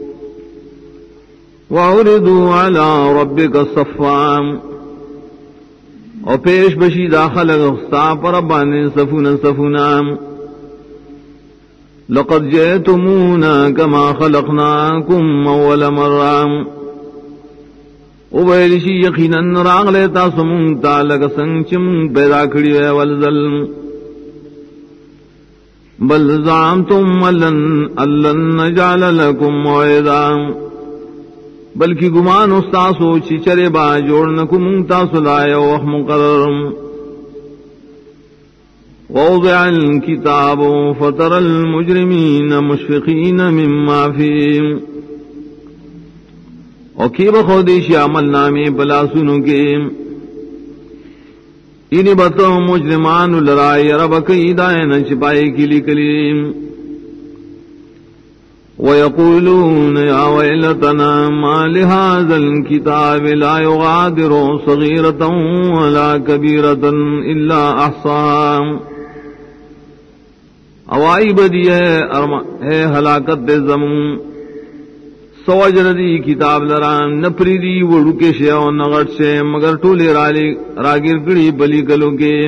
وَعُرِضُوا عَلَى رَبِّكَ صَفًّا اور پیش بشی داخل اغسطا پر ابانے صفونا لقد جئتمونا کما خلقناکم اول مرام او بیلشی یقیناً راغ لیتا سمونتا لگ سنچم پیدا کری والظلم بل زعمتم اللن نجعل لکم موعدام بلکہ گمان استاسو چچرے با جوڑنکم تاسو لائے وح مقرر ووضع الكتاب فتر المجرمین مشفقین مما فیم اور کی بخودیشی عمل نامی بلا سنو کے انہی بطو مجرمان لرائی رب کی دائن چپائی کلی کلیم وَيَقُولُونَ يَا وَيْلَتَنَا مَا لِهَذَا الْكِتَابِ لَا يُغَادِرُ صَغِيرَةً وَلَا كَبِيرَةً إِلَّا أَحْصَاهَا اوائی بدی ہے ہلاکت دے زمون سوجر دی کتاب لران نپری دی وڑو کے شیع و نغٹ سے مگر ٹولے راگیر گڑی بلی کلو کے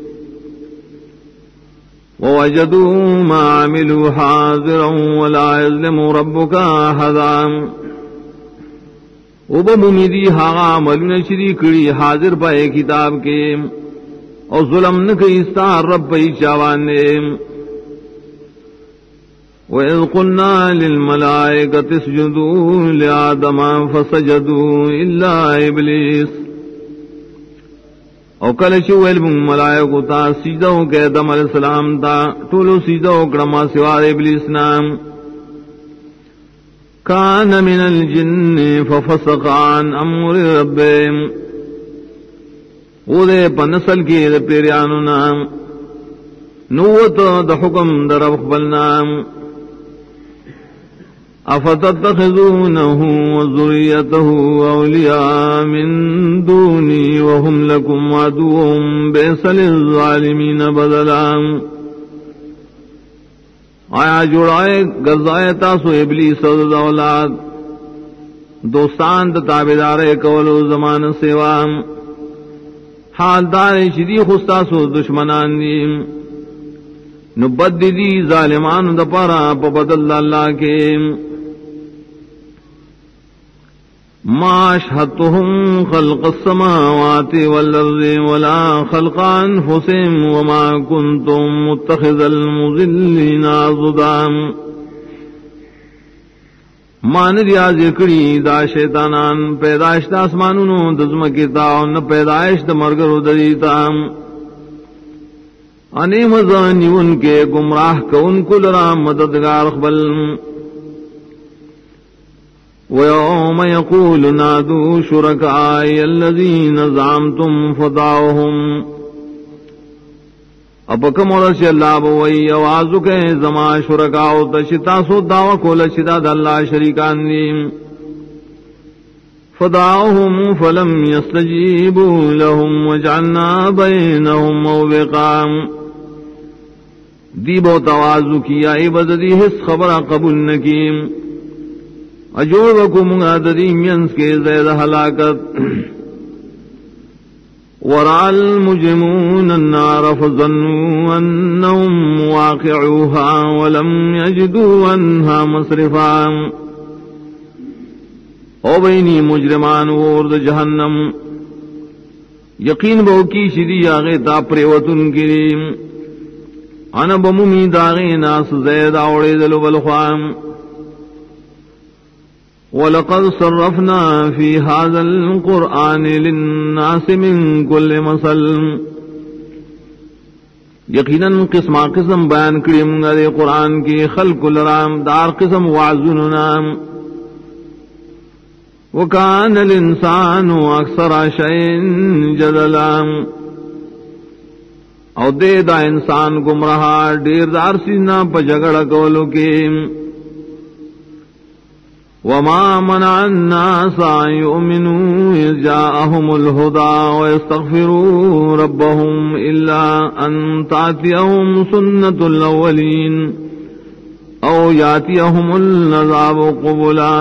وَوَجَدُوا مَا عَمِلُوا حَاضِرًا وَلَا يَظْلِمُ رَبُّكَ أَحَدًا وبمدی ہاغا عملون شری کڑی حاضر پائے کتاب کے اور ظلم نہ کئی ستار رب پئی چاوانے وَإِذْ قُلْنَا لِلْمَلَائِكَةِ اسْجُدُوا لِآدَمَ فَسَجَدُوا إِلَّا إِبْلِيسَ او کلچ ویل ملائکو تا سجدو کہ آدم علیہ السلام تا طولو سجدو کرما سوار ابلیس نام کان من الجن ففسق عن امر ربهم او دے پنسل کی دے پیریانو نام نوت دا حکم در اخبل نام افتتخذونه وذريته اولیاء من دونی وهم لکم عدوهم بئس للظالمین بدلا آیا جوڑائے گزائے تاسو ابلیس و اولاد دوستان دا تابدارے کولو زمان سیوام حال دار شدی خستاسو دشمنان دیم نبد دی ظالمان دا پارا پا بدل اللہ کے ما اشهدتهم خلق السماوات والارض ولا خلق انفسهم وما كنتم متخذ المضلين عضدا مان دیا ذکری دا شیطانان پیدائش دا آسمانونو دزمکی تا ان پیدائش دا مرگرو دریتا انی مزانی ان کے گمراہ کو ان کو لرا مددگار قبل وَيَوْمَ يَقُولُ نَادُوا شُرَكَائِيَ الَّذِينَ زَعَمْتُمْ فَدَعُوهُمْ اب کم ورش اللہ بوئی آوازو کے زما شرکاؤ تشتاسو دعوی کو لشداد اللہ شریکان دیم فَدَعُوهُمْ فَلَمْ يَسْتَجِيبُوا لَهُمْ وَجَعَلْنَا بَيْنَهُمْ مَوْبِقًا دی بہت آوازو کیا عبادتی حس خبر قبول نکیم اجوڑ وکو منگا ددیم ینس کے زید حلاکت ورع المجرمون النار فظنوا انہم واقعوها ولم یجدوا عنها مصرفا او بینی مجرمان ورد جہنم یقین بہو کی شدی آغی تا پریوتن کریم انا بمومی داغی ناس زید آوڑی دلو بالخوام وَلَقَدْ صَرَّفْنَا فِي هَذَا الْقُرْآنِ لِلنَّاسِ مِنْ كُلِّ مَثَلٍ یقیناً قسم قسم بیان کریم گے قرآن کی خلق لرام دار قسم وعظننا وَكَانَ الْإِنسَانُ أَكْثَرَ شَيْءٍ جَدَلًا او دے دا انسان گمراہ دیر دار سینا پا جگڑ کولو کے وما منع الناس ان يؤمنوا اذ جاءهم الهدى ويستغفروا ربهم الا ان تاتيهم سنة الاولين او ياتيهم العذاب قبلا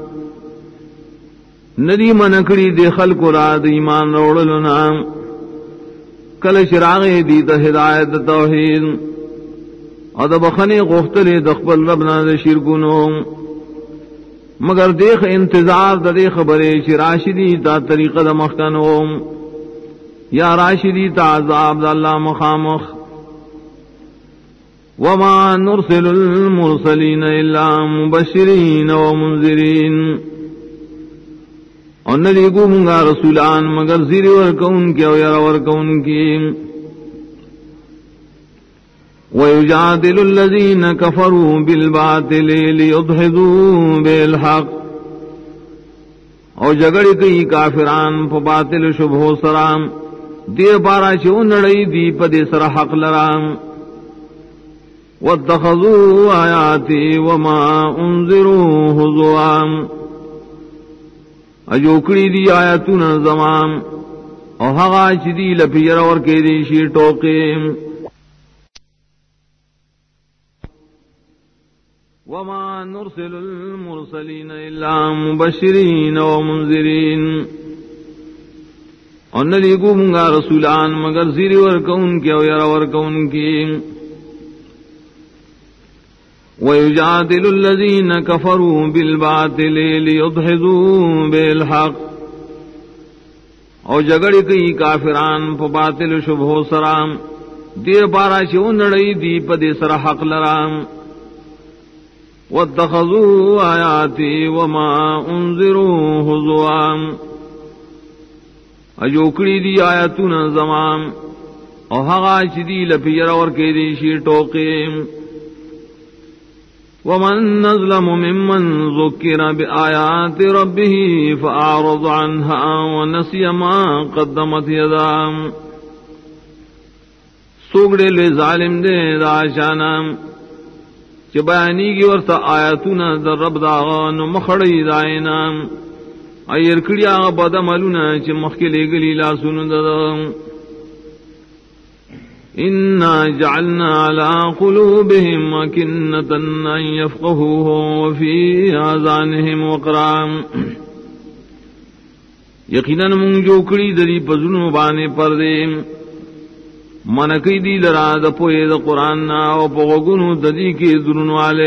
ندی منکڑی دے خلق را ایمان روڑلنا کل شراغ دی تا ہدایت توحید ادب خنی غفتلی دخبل ربنا دے شرکونو مگر دیکھ انتظار دا دیکھ برے چی راشدی تا طریقہ دا مختنو یا راشدی تا عذاب دا اللہ مخامخ وما نرسل المرسلین الا مبشرین ومنذرین اور ندی کو منگا رسولان مگر زیر ورکون کے او یر ورکون کی وَيُجَادِلُ الَّذِينَ كَفَرُوا بِالْبَاطِلِ لِيُدْحِضُوا بِالْحَقِّ اور جگڑ کئی کافران پا باطل شبہ سرام دیر پارا چون نڑی دی پدی سر حق لرام وَاتَّخَذُوا آیَاتِي وَمَا أُنذِرُوا هُزُوًا اجوکڑی دی آیاتون زمان اور حقا چی لپیر اور کے دی شیر ٹوکیم وما نرسل المرسلین الا مبشرین ومنذرین اور نلیگو منگا رسولان مگر زیر ورکون کے او یر ورکون کی وَيُجَادِلُ الَّذِينَ كَفَرُوا بِالْبَاطِلِ لِيُدْحِضُوا بِالْحَقِّ اور جگڑ کئی کافران پا باطل شبہ سرام دیر پارا چون نڑی دی پدی سر حق لرام واتخذوا آیاتی وما انذروا ہزوا اجوکڑی دی آیاتنا زمان او ہغا چدی لپیر اور کے دی شی ٹوقیم ومن نظلم ممن ذکر بآیات ربه فأعرض عنها ونسي ما قدمت یدام سوگڑے لے ظالم دے دا شانام چی بیانی کی ورطا آیاتونا در رب داغان مخڑی دائنام ایر کڑی آغا بدا ملونا چی مخکلے گلی لاسون دادام اِنَّا جَعَلْنَا عَلَىٰ قُلُوبِهِمْ أَكِنَّةً أَن يَفْقَهُوهُ وَفِي آذَانِهِمْ وَقْرًا یقیناً من جو کڑی دری پزنو بانے پردے منکی دی لرا دا پوئے دا قرآن نا و پغگنو ددی کے درن والے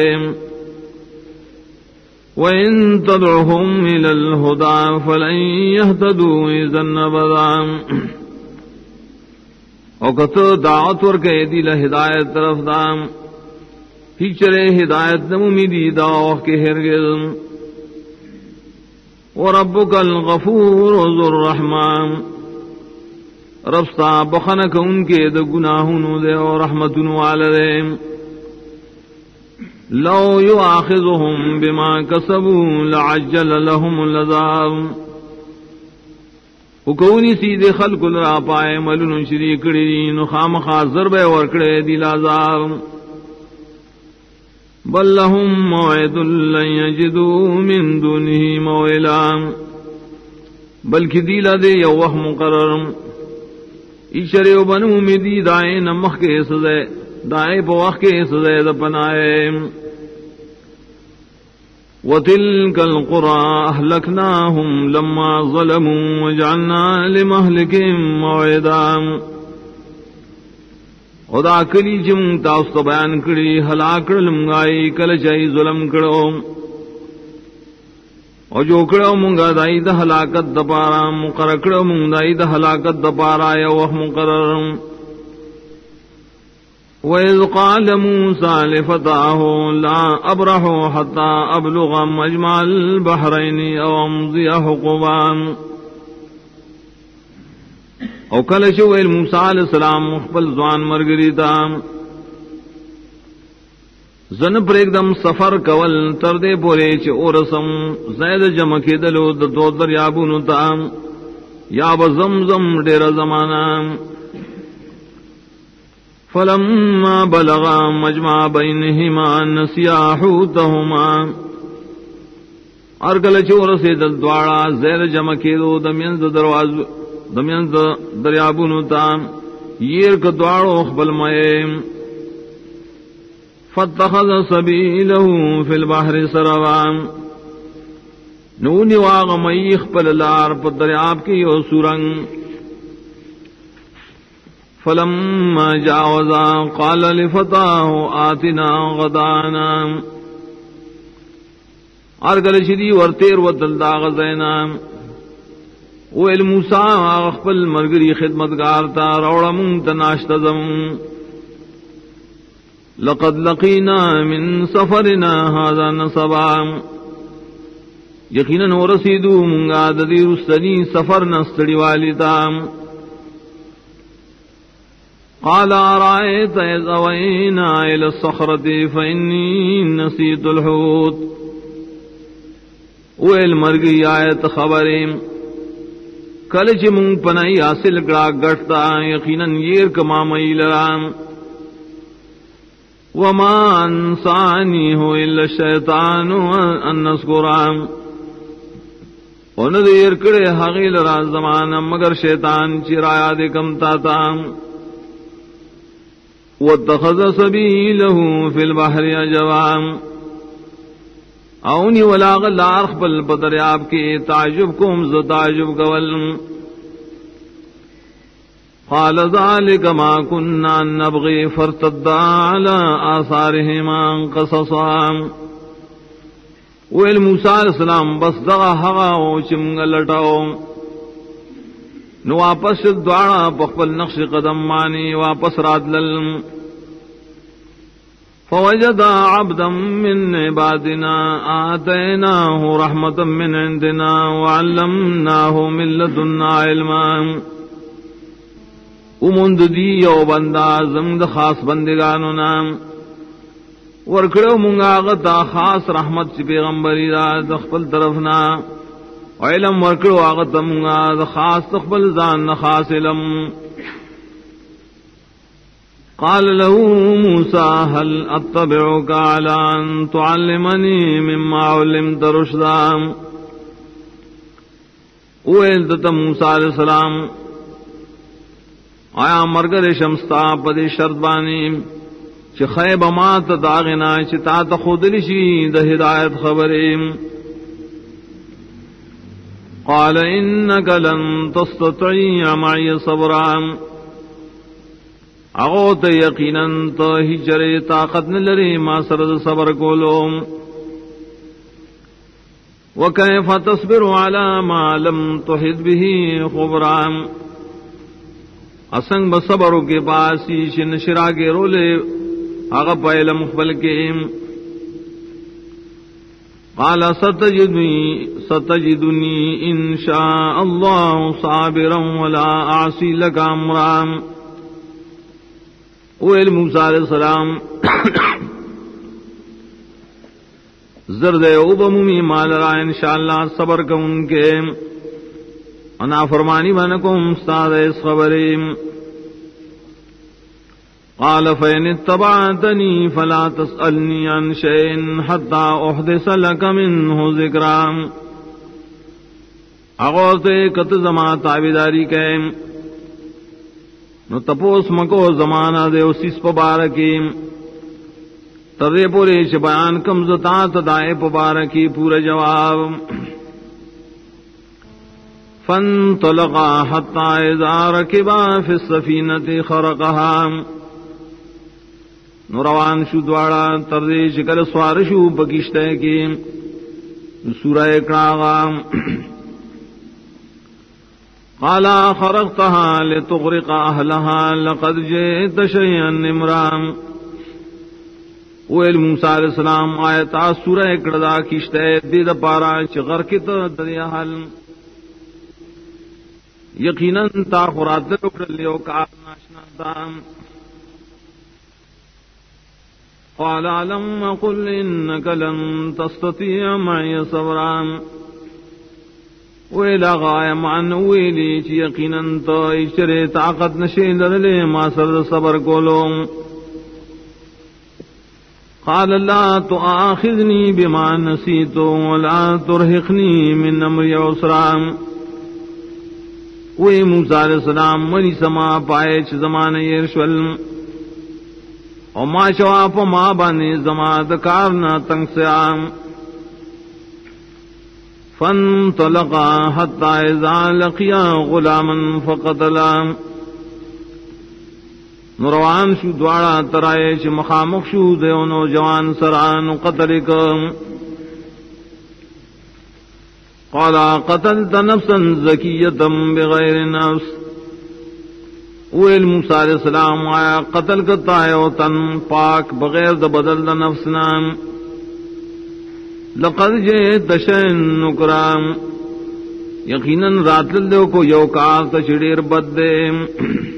وَإِن تَدْعُهُمْ إِلَى الْهُدَى فَلَن يَهْتَدُوا إِذًا أَبَدًا او کتو دعوت ورکے دیل ہدایت طرف دام ہی چرے ہدایت نمومی دی دعوت کے ہرگز وربک الغفور ذو الرحمن ربستا بخنک ان کے دا گناہنو دے اور رحمتنو والدے لو یؤاخذهم بما کسبوا لعجل لهم العذاب وکونی سیدے خلق لرا پائے ملن شریکڑی نو خام خاص ضربے ورکڑے دل عذاب بل لهم موعد لن یجدوا من دونه موئلا بلکہ دیلا دے یو وهم مقرر ایشرے و بنو میں دی دائیں نمخ کے سزے دائیں پا وقت کے سزے دپنائے وَتِلْكَ الْقُرَىٰ أَهْلَكْنَاهُمْ لَمَّا ظَلَمُوا وَجَعَلْنَا لِمَهْلِكِهِمْ مَوْعِدًا خدا کلی جم تاست بیان کری ہلاک لمگائی کل چائی ظلم کرو اور جو کرو منگا دائی دا ہلاکت دپارا مقرر کرو منگ دائی دا ہلاکت دپارا یا وہ مقرر وَإِذْ قَالَ مُوسَى لِفَتَاهُ لَا أَبْرَحُ حَتَّى أَبْلُغَ مَجْمَعَ الْبَحْرَيْنِ أَوْ أَمْضِيَ حُقُبًا او کلشو موسیٰ علیہ السلام مخبل زوان مرگریتا زن پر ایک دم سفر کول تردے پورے چے اورسم زید جمع کے دلو دو دریابونو تا یا بزمزم دیر زمانا فلما بلغا مجمع بینہما نسیا حوتہما ارگل چور سے دل دوارا زیر جمع کے دو دمینز دریابونو تا یر کدوارو اخبل مئیم فاتخذ سبیلہ فی البحر سروا نونی واغ میخ پل لار پر دریاب کی او سورنگ فلما جاوزا قال لفتاه آتنا غدانا ارگل شدی ورتیر ودل دا غزینا ویل موسیٰ اخبل مرگری خدمتگار تا روڑا منت ناشتزم لقد لقینا من سفرنا هذا نصبا یقینا ورسیدو منگا ددی رستنی سفر نستڑی والیتا قال ارائیت اذ اوینا الى الصخرة فانی نسیت الحوت ویل مرگری آیت خبریم کلچ منگ پنائی حاصل گڑا گٹتا یقیناً یر کما مئی لرام وما انسانی ہو الا الشیطان ان نذکرام اور نہ دیر کڑے حقی لرا زمان مگر شیطان چرایا دے کم تاتا واتخذ سبیلہ فی البحر عجوام اونی ولاغ لارخ بل بدریاب کے تعجب کم ز تعجب قول قال ذلك ما كنا نبغي فارتدا على آثارهما قصصا ویل موسیٰ علیہ السلام بس دغا حقا و چمگا لٹاؤ نو واپس دوارا پخبل نقش قدم مانی واپس رات للم فوجد عبدا من عبادنا آتيناه رحمة من عندنا وعلمناه من لدنا علما. امند دی یو بندہ زمد خاص بندگانو نام ورکڑو منگا غتا خاص رحمت چی پیغمبری دا دخپل طرفنا علم ورکڑو آغتا منگا دا خاص تخبل زان خاص علم. قال له موسى هل اتبعك على ان تعلمني مما علمت رشدا. اویل موسیٰ علیہ السلام آیا مرگر شمستا پدی شرط بانی چی خیب مات داغنا چی تا تخودلشی دا ہدایت خبریم. قال انك لن تستطيع معي صبرا. اغوت یقیناً تو ہی چرے طاقت نلری ما سرد صبر کولو. وکیف تصبر على ما لم تحط به خبرا. اسنگ بصبرو کے پاسی شن شرا کے رولے اغا پہل مخبل کے. قال ستجدنی ان شاء اللہ صابرا ولا اعصی لك امرا. اویل موسیٰ علیہ السلام زرد اوبمومی مالرا انشاءاللہ صبر کا ان کے انا فرمانی بنکم استاد اس خبریم. قال فإن اتبعتنی فلا تسألنی عن شيء حتى احدث لك منه ذکرا. اغوث کت زما تابداری کے نو تپوس مکو زمانہ دے اسیس پبارکی ترے پورے چ بیان کم زتا تدائے پبارکی پورا جواب. فانطلقا حتى اذا ركبا في السفينة خرقها. نوروان شو دوارا تردے چکل سوار شو بکشتے کی سورہ اقراغا. قال خرقتها لتغرق اهلها لقد جئت شيئا امرا. ویل موسیٰ علیہ السلام آیتا سورہ اقردا کشتے دید پارا چغرکت دریا حل یقیناً تا خورات در لیو کار ناشنا دام. قال علم قل انك لن تستطيع معي صبرا. ویلا غائم عن ویلی چی یقیناً تو اشترے طاقت نشین درلے ما سر صبر کولو. قال لا تؤاخذنی بما نسیت ولا ترهقنی من امری عسرا. وی موسیٰ علیہ السلام منی سما پائے چ زمان یرشول او ما شواپ ما بانی زمان دکارنا تنگ سے عام. فانطلقا حتى اذا لقيا غلاما فقتلا. نوروان شو دوارا ترائے چ مخامخ شو دیو نوجوان سران قتل کم. قال قتلت نفسا زکیتا بغیر نفس. ویل موسیٰ علیہ السلام آیا قتل کرتا ہے تن پاک بغیر دا بدل دا نفسنا. لقد جئت شيئا نکرا. یقیناً رات لو کو یو کار تشڑیر بد دے.